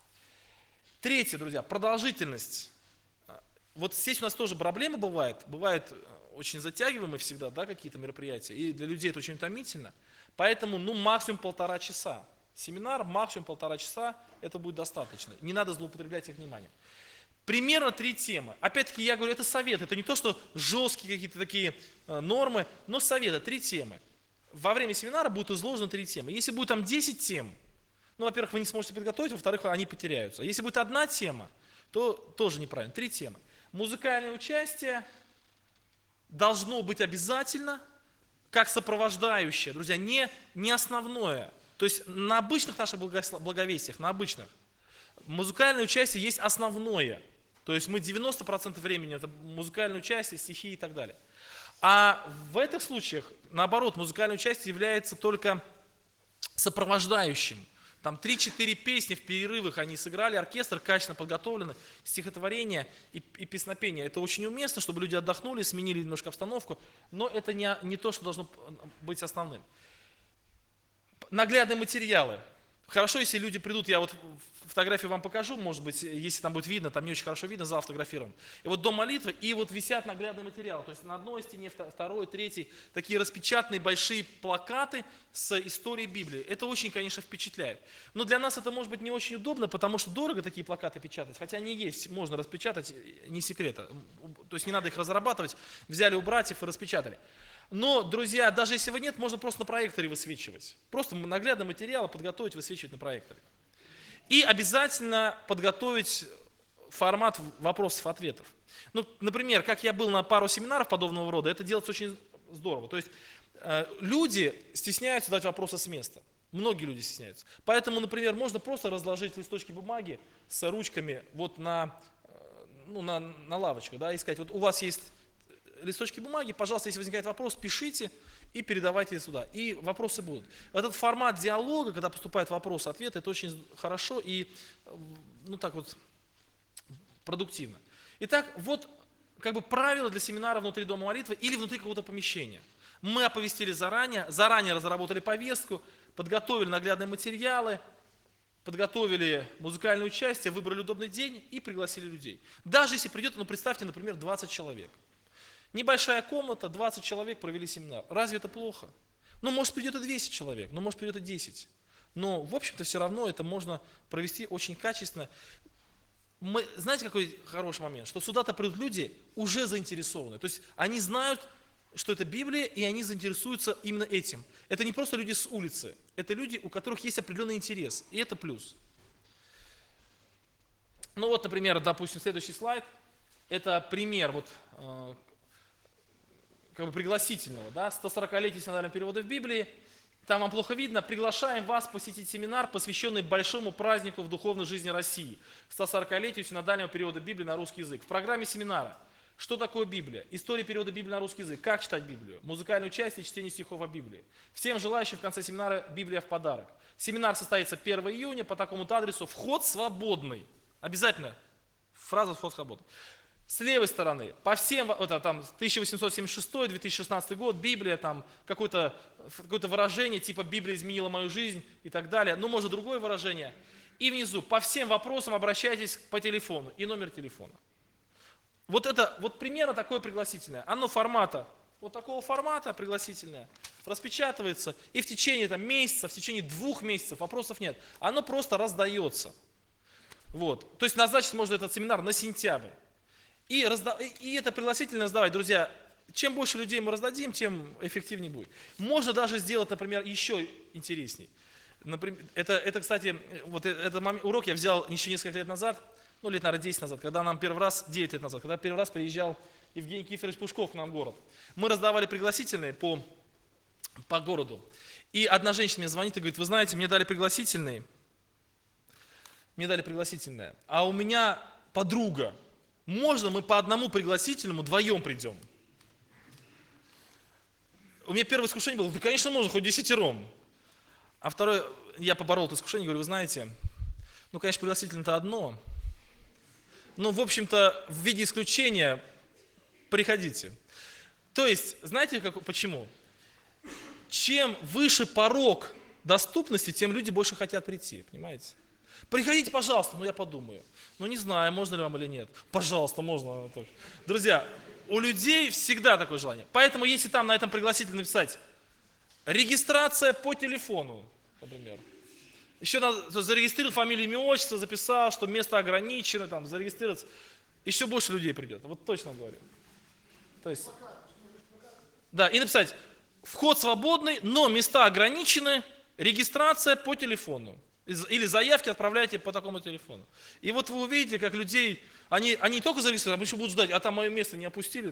Третье, друзья, продолжительность. Вот здесь у нас тоже проблема бывает. Бывает очень затягиваемые всегда, да, какие-то мероприятия. И для людей это очень утомительно. Поэтому, максимум 1,5 часа. Семинар максимум 1,5 часа, это будет достаточно. Не надо злоупотреблять их вниманием. Примерно 3 темы. Опять-таки, я говорю, это совет. Это не то, что жесткие какие-то такие нормы, но советы, 3 темы. Во время семинара будут изложены 3 темы. Если будет там 10 тем, во-первых, вы не сможете подготовить, во-вторых, они потеряются. Если будет 1 тема, то тоже неправильно. 3 темы. Музыкальное участие должно быть обязательно, как сопровождающее, друзья, не основное. То есть на обычных наших благовестиях, на обычных, музыкальное участие есть основное. То есть мы 90% времени это музыкальное участие, стихи и так далее. А в этих случаях, наоборот, музыкальное участие является только сопровождающим. Там 3-4 песни в перерывах они сыграли, оркестр качественно подготовлены, стихотворение и песнопение. Это очень уместно, чтобы люди отдохнули, сменили немножко обстановку, но это не то, что должно быть основным. Наглядные материалы. Хорошо, если люди придут, я вот фотографию вам покажу, может быть, если там будет видно, там не очень хорошо видно, зал фотографирован. И вот дом молитвы, и вот висят наглядные материалы. То есть на одной стене, второй, третьей, такие распечатанные большие плакаты с историей Библии. Это очень, конечно, впечатляет. Но для нас это может быть не очень удобно, потому что дорого такие плакаты печатать, хотя они есть, можно распечатать, не секрет. То есть не надо их разрабатывать, взяли у братьев и распечатали. Но, друзья, даже если его нет, можно просто на проекторе высвечивать. Просто наглядные материалы подготовить, высвечивать на проекторе. И обязательно подготовить формат вопросов-ответов. Ну, например, как я был на пару семинаров подобного рода, это делается очень здорово. То есть люди стесняются задать вопросы с места. Многие люди стесняются. Поэтому, например, можно просто разложить листочки бумаги с ручками вот на лавочку, да, и сказать, вот у вас есть листочки бумаги, пожалуйста, если возникает вопрос, пишите и передавайте сюда. И вопросы будут. Этот формат диалога, когда поступает вопрос-ответ, это очень хорошо и, так вот, продуктивно. Итак, вот как бы правила для семинара внутри дома молитвы или внутри какого-то помещения. Мы оповестили заранее разработали повестку, подготовили наглядные материалы, подготовили музыкальное участие, выбрали удобный день и пригласили людей. Даже если придет, представьте, например, 20 человек. Небольшая комната, 20 человек провели семинар. Разве это плохо? Может придет и 200 человек, может придет и 10. Но, в общем-то, все равно это можно провести очень качественно. Знаете, какой хороший момент? Что сюда-то придут люди уже заинтересованные. То есть они знают, что это Библия, и они заинтересуются именно этим. Это не просто люди с улицы, это люди, у которых есть определенный интерес. И это плюс. Например, допустим, следующий слайд. Это пример пригласительного, 140-летие синодального перевода в Библии. Там вам плохо видно. Приглашаем вас посетить семинар, посвященный большому празднику в духовной жизни России. 140-летию синодального перевода Библии на русский язык. В программе семинара. Что такое Библия? История перевода Библии на русский язык. Как читать Библию? Музыкальное участие и чтение стихов о Библии. Всем желающим в конце семинара Библия в подарок. Семинар состоится 1 июня по такому-то адресу. Вход свободный. Обязательно. Фраза «вход свободный». С левой стороны, по всем, там 1876-2016 год, Библия, там какое-то выражение, типа «Библия изменила мою жизнь» и так далее, может другое выражение. И внизу, по всем вопросам обращайтесь по телефону и номер телефона. Вот примерно такое пригласительное. Оно такого формата пригласительное, распечатывается, и в течение месяца, в течение 2 месяцев вопросов нет. Оно просто раздается. То есть назначить можно этот семинар на сентябрь. И это пригласительное раздавать, друзья, чем больше людей мы раздадим, тем эффективнее будет. Можно даже сделать, например, еще интересней. Это, кстати, этот урок я взял еще несколько лет назад, лет, наверное, 10 назад, когда нам 9 лет назад, когда первый раз приезжал Евгений Киферович Пушков к нам в город. Мы раздавали пригласительные по городу. И одна женщина мне звонит и говорит, вы знаете, мне дали пригласительные, а у меня подруга. Можно мы по одному пригласительному вдвоем придем? У меня первое искушение было, конечно, можно, хоть 10-ром. А второе, я поборол это искушение, говорю, вы знаете, конечно, пригласительное-то одно, но, в общем-то, в виде исключения приходите. То есть, знаете, почему? Чем выше порог доступности, тем люди больше хотят прийти, понимаете? Приходите, пожалуйста, я подумаю. Не знаю, можно ли вам или нет. Пожалуйста, можно. Друзья, у людей всегда такое желание. Поэтому, если там на этом пригласительном написать регистрация по телефону, например, еще надо зарегистрировать фамилию, имя, отчество, записал, что место ограничено, зарегистрироваться, еще больше людей придет. Точно говорю. То есть, и написать, вход свободный, но места ограничены, регистрация по телефону. Или заявки отправляйте по такому телефону. И вы увидите, как людей, они не только зарегистрируют, а еще будут ждать, а там мое место не опустили.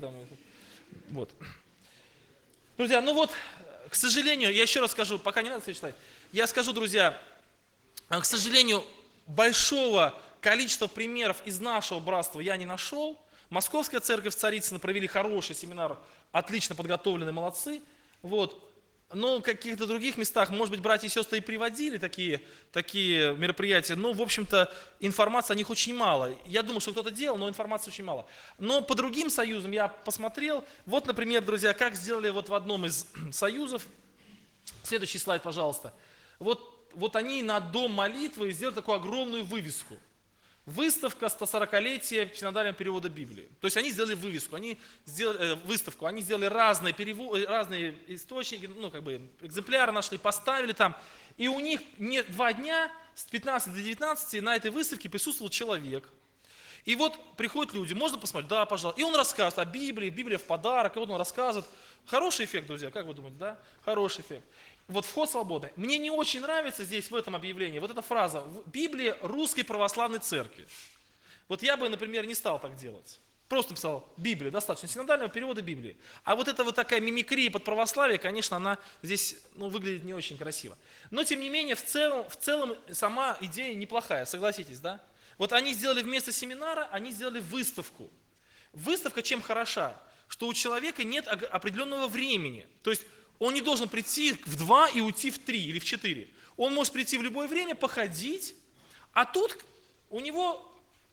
Друзья, к сожалению, я еще раз скажу, пока не надо все читать, я скажу, друзья, к сожалению, большого количества примеров из нашего братства я не нашел. Московская церковь Царицына провели хороший семинар, отлично подготовленные, молодцы. Ну, в каких-то других местах, может быть, братья и сестры и приводили такие мероприятия, но, в общем-то, информации о них очень мало. Я думаю, что кто-то делал, но информации очень мало. Но по другим союзам я посмотрел, вот, например, друзья, как сделали вот в одном из союзов. Следующий слайд, пожалуйста. Вот они на дом молитвы сделали такую огромную вывеску. Выставка 140-летия синодального перевода Библии. То есть они сделали вывеску, они сделали выставку, они сделали разные источники, ну как бы экземпляры нашли, поставили там. И у них 2 дня с 15 до 19 на этой выставке присутствовал человек. И вот приходят люди, можно посмотреть? Да, пожалуйста. И он рассказывает о Библии, Библия в подарок, и вот он рассказывает. Хороший эффект, друзья, как вы думаете, да? Хороший эффект. Вот вход свободный. Мне не очень нравится здесь в этом объявлении вот эта фраза «Библия Русской Православной Церкви». Вот я бы, например, не стал так делать. Просто написал «Библия», достаточно синодального перевода Библии. А вот эта вот такая мимикрия под православие, конечно, она здесь выглядит не очень красиво. Но, тем не менее, в целом сама идея неплохая, согласитесь, да? Вот они сделали вместо семинара, они сделали выставку. Выставка чем хороша? Что у человека нет определенного времени. То есть он не должен прийти в 2 и уйти в 3 или в 4. Он может прийти в любое время, походить, а тут у него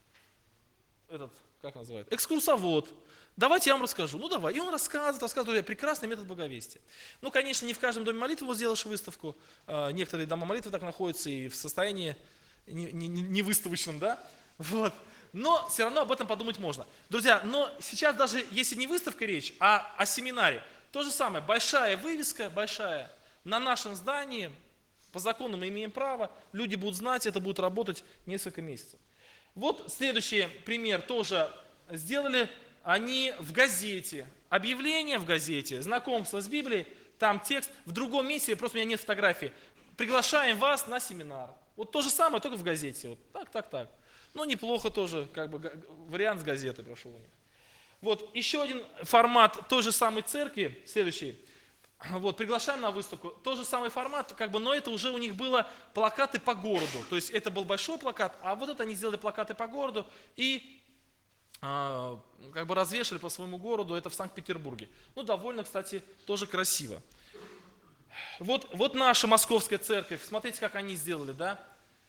как называют, экскурсовод. Давайте я вам расскажу. Ну давай. И он рассказывает, прекрасный метод благовестия. Ну, конечно, не в каждом доме молитвы вот сделаешь выставку. Некоторые дома молитвы так находятся и в состоянии не выставочном, да? Вот. Но все равно об этом подумать можно. Друзья, но сейчас даже если не выставка речь, а о семинаре, то же самое, большая вывеска, большая, на нашем здании, по закону мы имеем право, люди будут знать, это будет работать несколько месяцев. Вот следующий пример тоже сделали они в газете, объявление в газете, знакомство с Библией, там текст, в другом месте, просто у меня нет фотографии, приглашаем вас на семинар. Вот то же самое, только в газете, вот так. Ну, неплохо тоже, как бы вариант с газеты прошел у них. Вот, еще один формат той же самой церкви, следующий. Вот, приглашаем на выставку. Тот же самый формат, как бы, но это уже у них было плакаты по городу. То есть это был большой плакат, а вот это они сделали плакаты по городу и как бы развешали по своему городу, это в Санкт-Петербурге. Ну, довольно, кстати, тоже красиво. Вот наша московская церковь, смотрите, как они сделали, да.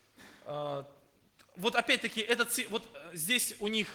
Вот опять-таки, вот здесь у них,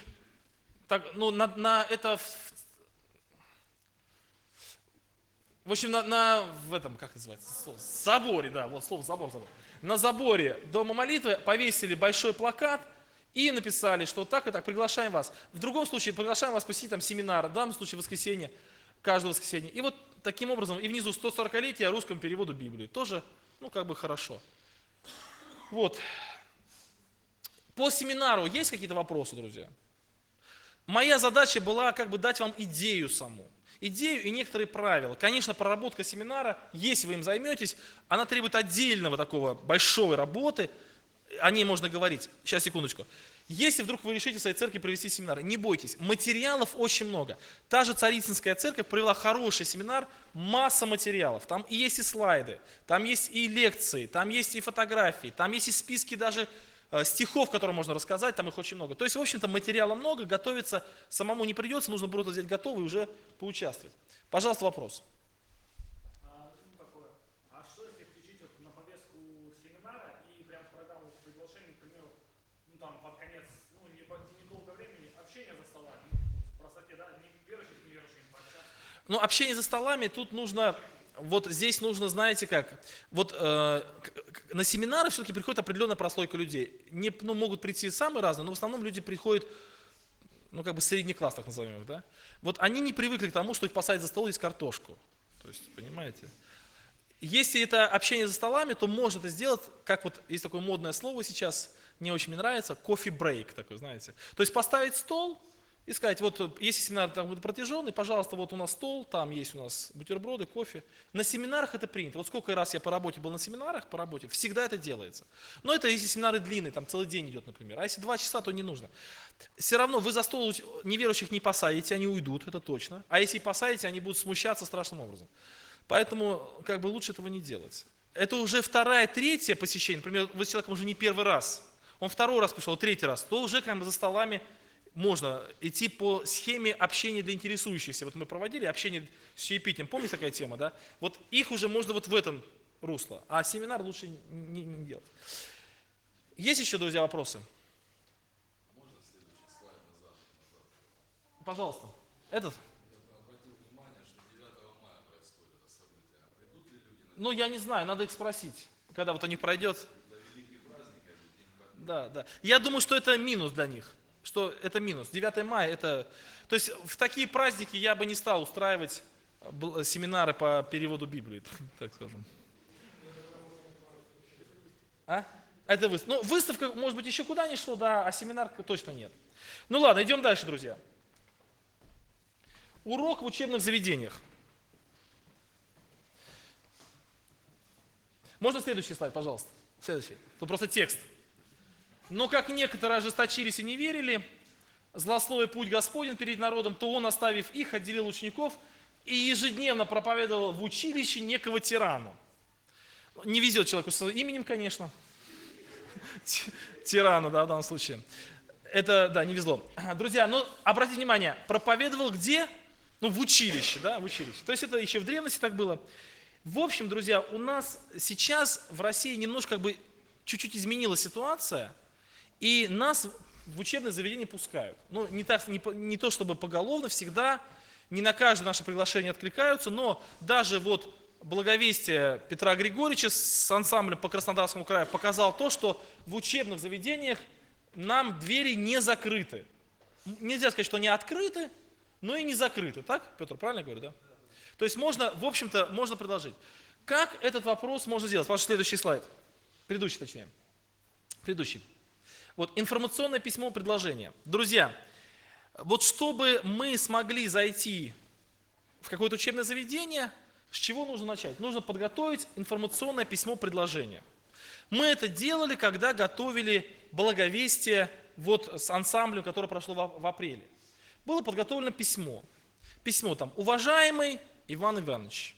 в общем, в этом, как называется, заборе, да, вот слово забор. На заборе дома молитвы повесили большой плакат и написали, что так и так, приглашаем вас. В другом случае, приглашаем вас посетить там семинар, в данном случае воскресенье, каждое воскресенье. И вот таким образом, и внизу 140-летие русскому переводу Библии. Тоже, как бы хорошо. Вот. По семинару есть какие-то вопросы, друзья? Моя задача была как бы дать вам идею саму. Идею и некоторые правила. Конечно, проработка семинара, если вы им займетесь, она требует отдельного такого большой работы. О ней можно говорить. Сейчас, секундочку. Если вдруг вы решите в своей церкви провести семинар, не бойтесь, материалов очень много. Та же Царицынская церковь провела хороший семинар, масса материалов. Там и есть и слайды, там есть и лекции, там есть и фотографии, там есть и списки даже стихов, которые можно рассказать, там их очень много. То есть, в общем-то, материала много, готовиться самому не придется, нужно просто взять готовый и уже поучаствовать. Пожалуйста, вопрос. А что если включить на повестку семинара и прям в программу приглашения, к примеру, там под конец, недолго времени, общение за столами, в простоте, да, не верующих, не верующих, пообщаться? Общение за столами, тут нужно, вот здесь нужно, знаете как, вот на семинары все-таки приходит определенная прослойка людей. Могут прийти самые разные, но в основном люди приходят, как бы средний класс, так назовем их, да. Вот они не привыкли к тому, что их посадят за стол и есть картошку. То есть, понимаете? Если это общение за столами, то можно это сделать, как вот есть такое модное слово сейчас, не очень мне нравится, кофе-брейк такой, знаете. То есть поставить стол и сказать, вот если семинар там будет протяженный, пожалуйста, вот у нас стол, там есть у нас бутерброды, кофе. На семинарах это принято. Вот сколько раз я по работе был на семинарах, всегда это делается. Но это если семинары длинные, там целый день идет, например. А если 2 часа, то не нужно. Все равно вы за стол неверующих не посадите, они уйдут, это точно. А если и посадите, они будут смущаться страшным образом. Поэтому как бы лучше этого не делать. Это уже 2-е, 3-е посещение. Например, вы с человеком уже не 1-й раз. Он 2-й раз пришел, 3-й раз. То уже как бы за столами можно идти по схеме общения для интересующихся. Вот мы проводили общение с чаепитием, помните такая тема, да? Вот их уже можно вот в этом русло, а семинар лучше не делать. Есть еще, друзья, вопросы? Пожалуйста. Этот? Ну, я не знаю, надо их спросить, когда вот они пройдет. Да, да. Я думаю, что это минус для них. Что это минус. 9 мая это... То есть в такие праздники я бы не стал устраивать семинары по переводу Библии, так скажем. А? Это выставка. Ну, выставка, может быть, еще куда ни шло, да, а семинар точно нет. Ну ладно, идем дальше, друзья. Урок в учебных заведениях. Можно следующий слайд, пожалуйста? Следующий. Тут просто текст. Но как некоторые ожесточились и не верили, злословя путь Господень перед народом, то он, оставив их, отделил учеников и ежедневно проповедовал в училище некого тирану. Не везет человеку с именем, конечно. Тирану, да, в данном случае. Это, да, не везло. Друзья, ну, обратите внимание, проповедовал где? Ну, в училище, да, в училище. То есть это еще в древности так было. В общем, друзья, у нас сейчас в России немножко как бы чуть-чуть изменилась ситуация, и нас в учебное заведение пускают. Ну, не то чтобы поголовно, всегда, не на каждое наше приглашение откликаются, но даже вот благовестие Петра Григорьевича с ансамблем по Краснодарскому краю показал то, что в учебных заведениях нам двери не закрыты. Нельзя сказать, что они открыты, но и не закрыты. Так, Петр, правильно я говорю, да? То есть можно, в общем-то, можно предложить. Как этот вопрос можно сделать? Ваш следующий слайд. Предыдущий, точнее. Предыдущий. Вот информационное письмо предложения. Друзья, вот чтобы мы смогли зайти в какое-то учебное заведение, с чего нужно начать? Нужно подготовить информационное письмо предложения. Мы это делали, когда готовили благовестие вот с ансамблем, которое прошло в апреле. Было подготовлено письмо. Письмо там: «Уважаемый Иван Иванович».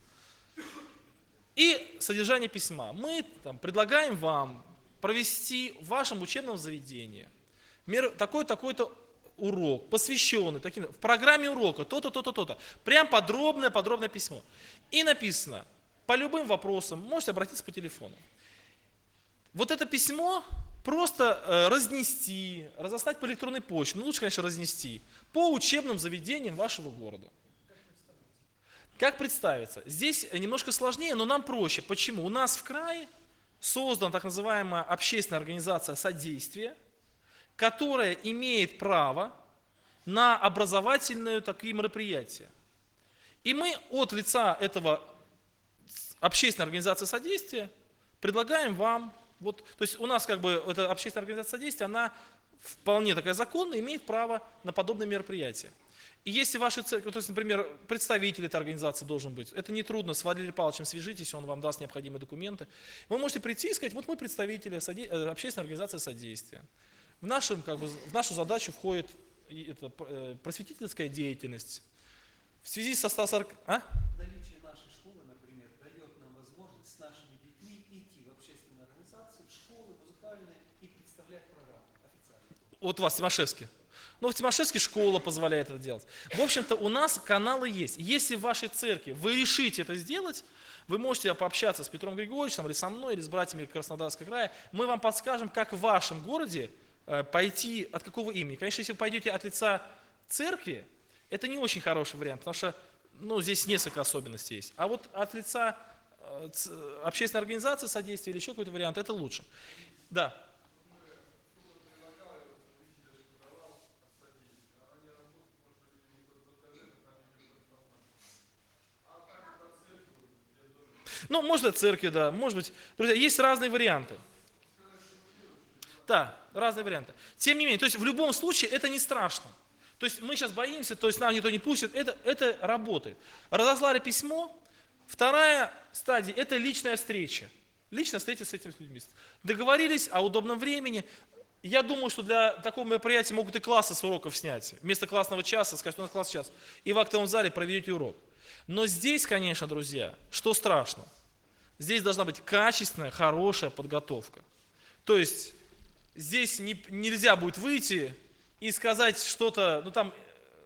И содержание письма. Мы там предлагаем вам провести в вашем учебном заведении такой-то урок, посвященный таким, в программе урока то-то, то-то, то-то. Прям подробное письмо. И написано: по любым вопросам можете обратиться по телефону. Вот это письмо просто разнести, разослать по электронной почте, ну лучше, конечно, разнести, по учебным заведениям вашего города. Как представиться? Здесь немножко сложнее, но нам проще. Почему? У нас в крае создана так называемая общественная организация содействия, которая имеет право на образовательные такие мероприятия. И мы от лица этого общественной организации содействия предлагаем вам, вот, то есть у нас как бы эта общественная организация содействия, она вполне такая законная, имеет право на подобные мероприятия. И если ваши церкви, то есть, например, представитель этой организации должен быть, это нетрудно, с Валерием Павловичем свяжитесь, он вам даст необходимые документы. Вы можете прийти и сказать: вот мы представители общественной организации содействия. В нашу задачу входит просветительская деятельность. В связи со 140... Наличие нашей школы, например, дает нам возможность с нашими детьми идти в общественные организации, в школы музыкальные и представлять программу официально. Вот у вас Тимошевский. Ну, в Тимошевске школа позволяет это делать. В общем-то, у нас каналы есть. Если в вашей церкви вы решите это сделать, вы можете пообщаться с Петром Григорьевичем, или со мной, или с братьями Краснодарского края. Мы вам подскажем, как в вашем городе пойти, от какого имени. Конечно, если вы пойдете от лица церкви, это не очень хороший вариант, потому что здесь несколько особенностей есть. А вот от лица общественной организации содействия или еще какой-то вариант, это лучше. Да. Ну, может, от церкви, да, может быть. Друзья, есть разные варианты. Да, разные варианты. Тем не менее, то есть в любом случае это не страшно. То есть мы сейчас боимся, то есть нам никто не пустит, это работает. Разослали письмо. Вторая стадия – это личная встреча. Личная встреча с этими людьми. Договорились о удобном времени. Я думаю, что для такого мероприятия могут и классы с уроков снять. Вместо классного часа, сказать, у нас класс час. И в актовом зале проведете урок. Но здесь, конечно, друзья, что страшно? Здесь должна быть качественная, хорошая подготовка. То есть здесь нельзя будет выйти и сказать что-то, ну там,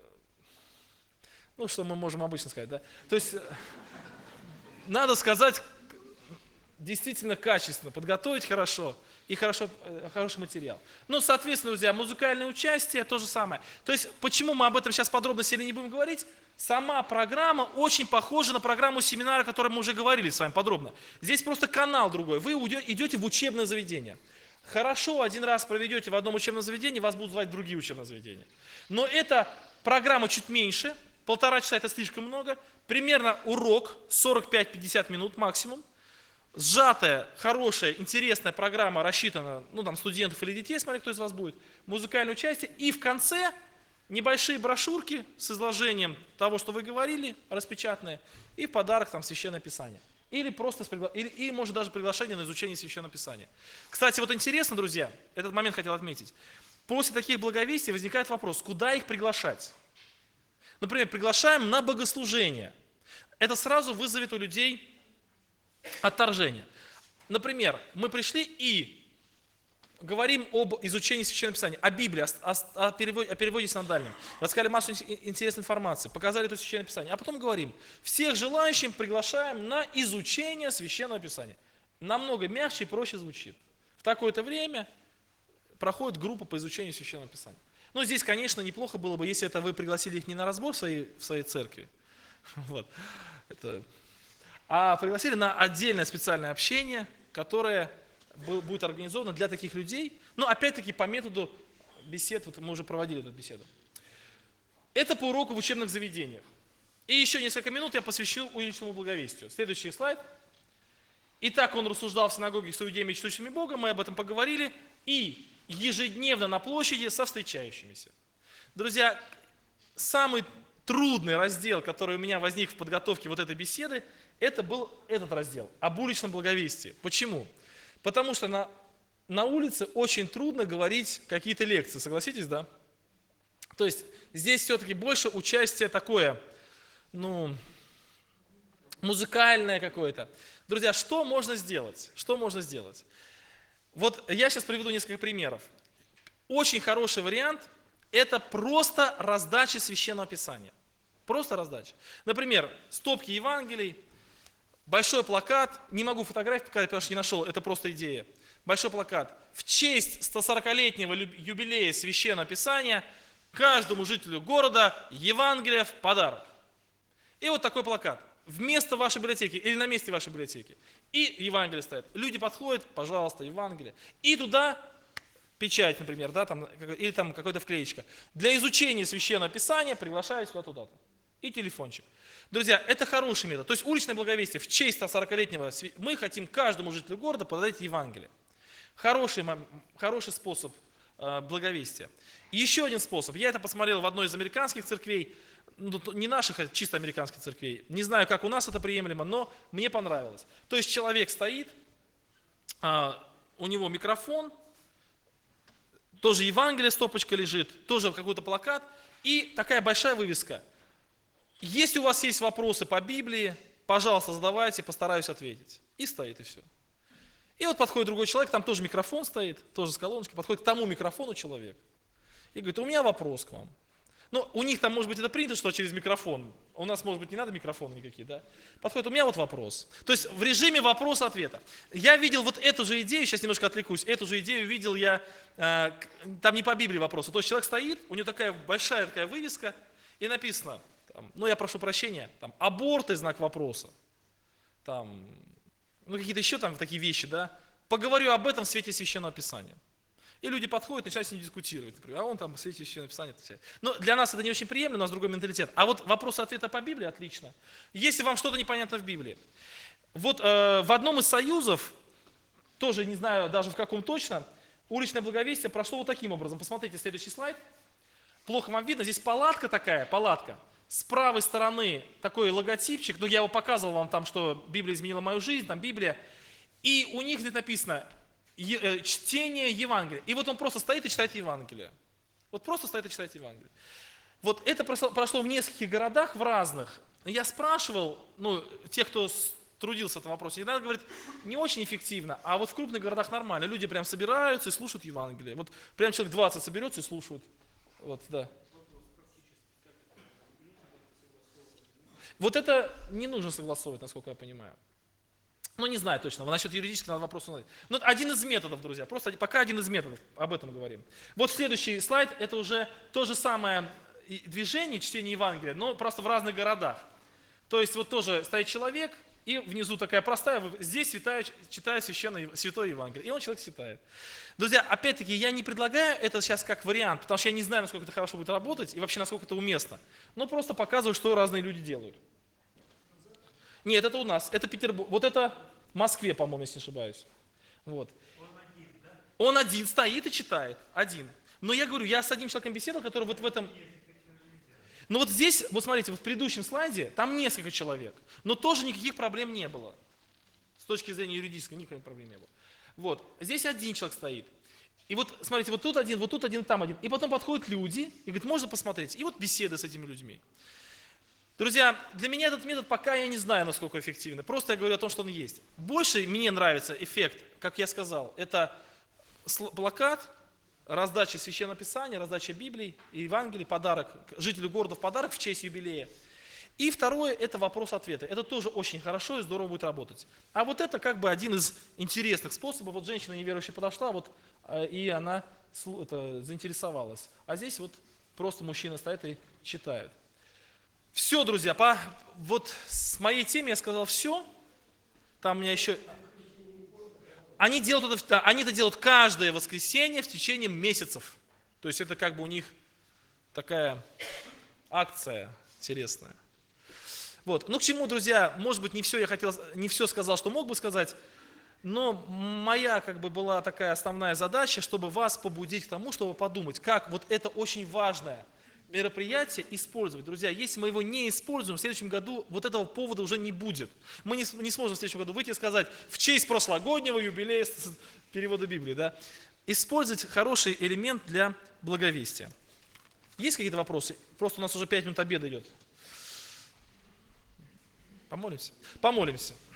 ну что мы можем обычно сказать, да? То есть надо сказать действительно качественно, подготовить хорошо и хороший материал. Ну, соответственно, друзья, музыкальное участие то же самое. То есть, почему мы об этом сейчас подробно сильно не будем говорить? Сама программа очень похожа на программу семинара, о которой мы уже говорили с вами подробно. Здесь просто канал другой. Вы идете в учебное заведение. Хорошо, один раз проведете в одном учебном заведении, вас будут звать в другие учебные заведения. Но эта программа чуть меньше, 1,5 часа это слишком много. Примерно урок 45-50 минут максимум. Сжатая, хорошая, интересная программа рассчитана, ну там студентов или детей, смотря кто из вас будет, музыкальное участие. И в конце небольшие брошюрки с изложением того, что вы говорили, распечатанные, и в подарок там Священное Писание. Или просто, или может даже приглашение на изучение Священного Писания. Кстати, вот интересно, друзья, этот момент хотел отметить. После таких благовестий возникает вопрос, куда их приглашать? Например, приглашаем на богослужение. Это сразу вызовет у людей отторжение. Например, мы пришли и говорим об изучении Священного Писания, о Библии, о переводе синодальном. Рассказали массу интересной информации, показали это Священное Писание. А потом говорим, всех желающих приглашаем на изучение Священного Писания. Намного мягче и проще звучит. В такое-то время проходит группа по изучению Священного Писания. Но здесь, конечно, неплохо было бы, если это вы пригласили их не на разбор в своей церкви, вот. А пригласили на отдельное специальное общение, которое будет организовано для таких людей, но опять-таки по методу бесед, вот мы уже проводили эту беседу. Это по уроку в учебных заведениях. И еще несколько минут я посвящу уличному благовестию. Следующий слайд. Итак, он рассуждал в синагоге с иудеями, чтущими Бога, мы об этом поговорили, и ежедневно на площади со встречающимися. Друзья, самый трудный раздел, который у меня возник в подготовке вот этой беседы, это был этот раздел, об уличном благовестии. Почему? Потому что на улице очень трудно говорить какие-то лекции, согласитесь, да? То есть здесь все-таки больше участие такое, ну, музыкальное какое-то. Друзья, что можно сделать? Что можно сделать? Вот я сейчас приведу несколько примеров. Очень хороший вариант – это просто раздача Священного Писания. Просто раздача. Например, стопки Евангелий, большой плакат, не могу фотографии показать, потому что не нашел, это просто идея. Большой плакат. В честь 140-летнего юбилея Священного Писания каждому жителю города Евангелие в подарок. И вот такой плакат. Вместо вашей библиотеки или на месте вашей библиотеки. И Евангелие стоит. Люди подходят, пожалуйста, Евангелие. И туда печать, например, да, там, или там какая-то вклеечка. Для изучения Священного Писания приглашаю сюда туда-то. И телефончик. Друзья, это хороший метод. То есть уличное благовестие в честь 140-летнего мы хотим каждому жителю города подать Евангелие. Хороший способ благовестия. И еще один способ. Я это посмотрел в одной из американских церквей, не наших, а чисто американских церквей. Не знаю, как у нас это приемлемо, но мне понравилось. То есть человек стоит, у него микрофон, тоже Евангелие стопочка лежит, тоже какой-то плакат и такая большая вывеска. Если у вас есть вопросы по Библии, пожалуйста, задавайте, постараюсь ответить. И стоит, и все. И вот подходит другой человек, там тоже микрофон стоит, тоже с колоночкой, подходит к тому микрофону человек. И говорит, у меня вопрос к вам. Ну, у них там, может быть, это принято, что через микрофон. У нас, может быть, не надо микрофона никакие, да? Подходит, у меня вот вопрос. То есть в режиме вопрос-ответа. Я видел вот эту же идею, сейчас немножко отвлекусь, эту же идею видел я, там не по Библии вопросы. То есть человек стоит, у него такая большая такая вывеска, и написано, там, ну, я прошу прощения, там, аборты, знак вопроса. Там, ну, какие-то еще там такие вещи, да? Поговорю об этом в свете Священного Писания. И люди подходят, начинают с ним дискутировать. Например, а он там в свете Священного Писания отвечает. Но для нас это не очень приемлемо, у нас другой менталитет. А вот вопрос-ответа по Библии отлично. Если вам что-то непонятно в Библии. Вот в одном из союзов, тоже не знаю даже в каком точно, уличное благовестие прошло вот таким образом. Посмотрите следующий слайд. Плохо вам видно, здесь палатка такая, палатка. С правой стороны такой логотипчик, ну я его показывал вам там, что Библия изменила мою жизнь, там Библия. И у них здесь написано чтение Евангелия. И вот он просто стоит и читает Евангелие. Вот просто стоит и читает Евангелие. Вот это прошло в нескольких городах, в разных. Я спрашивал, ну, тех, кто трудился в этом вопросе, иногда говорит, не очень эффективно, а вот в крупных городах нормально. Люди прям собираются и слушают Евангелие. Вот прям человек 20 соберется и слушают. Вот, да. Вот это не нужно согласовывать, насколько я понимаю. Ну, не знаю точно, насчет юридического надо вопрос узнать. Но это один из методов, друзья, просто пока один из методов, об этом говорим. Вот следующий слайд, это уже то же самое движение, чтение Евангелия, но просто в разных городах. То есть вот тоже стоит человек, и внизу такая простая, здесь читает святое Евангелие, и он человек читает. Друзья, опять-таки, я не предлагаю это сейчас как вариант, потому что я не знаю, насколько это хорошо будет работать, и вообще, насколько это уместно. Но просто показываю, что разные люди делают. Нет, это у нас, это Петербург, вот это в Москве, по-моему, если не ошибаюсь. Вот. Он один стоит и читает, один. Но я говорю, я с одним человеком беседовал, который вот в этом... Но вот здесь, вот смотрите, вот в предыдущем слайде, там несколько человек, но тоже никаких проблем не было. С точки зрения юридической никаких проблем не было. Вот, здесь один человек стоит. И вот, смотрите, вот тут один, там один. И потом подходят люди и говорят, можно посмотреть. И вот беседа с этими людьми. Друзья, для меня этот метод пока я не знаю, насколько эффективный. Просто я говорю о том, что он есть. Больше мне нравится эффект, как я сказал, это плакат, раздача Священного Писания, раздача Библии и Евангелий, подарок, жителю города в подарок в честь юбилея. И второе, это вопрос-ответы. Это тоже очень хорошо и здорово будет работать. А вот это как бы один из интересных способов. Вот женщина неверующая подошла, вот, и она заинтересовалась. А здесь вот просто мужчина стоит и читает. Все, друзья, вот с моей темой я сказал все. Там у меня еще... Они это делают каждое воскресенье в течение месяцев. То есть это как бы у них такая акция интересная. Вот. Ну к чему, друзья, может быть, не все сказал, что мог бы сказать, но моя как бы была такая основная задача, чтобы вас побудить к тому, чтобы подумать, как вот это очень важное мероприятие использовать. Друзья, если мы его не используем, в следующем году вот этого повода уже не будет. Мы не сможем в следующем году выйти и сказать в честь прошлогоднего юбилея перевода Библии. Да? Использовать хороший элемент для благовестия. Есть какие-то вопросы? Просто у нас уже 5 минут обеда идет. Помолимся? Помолимся.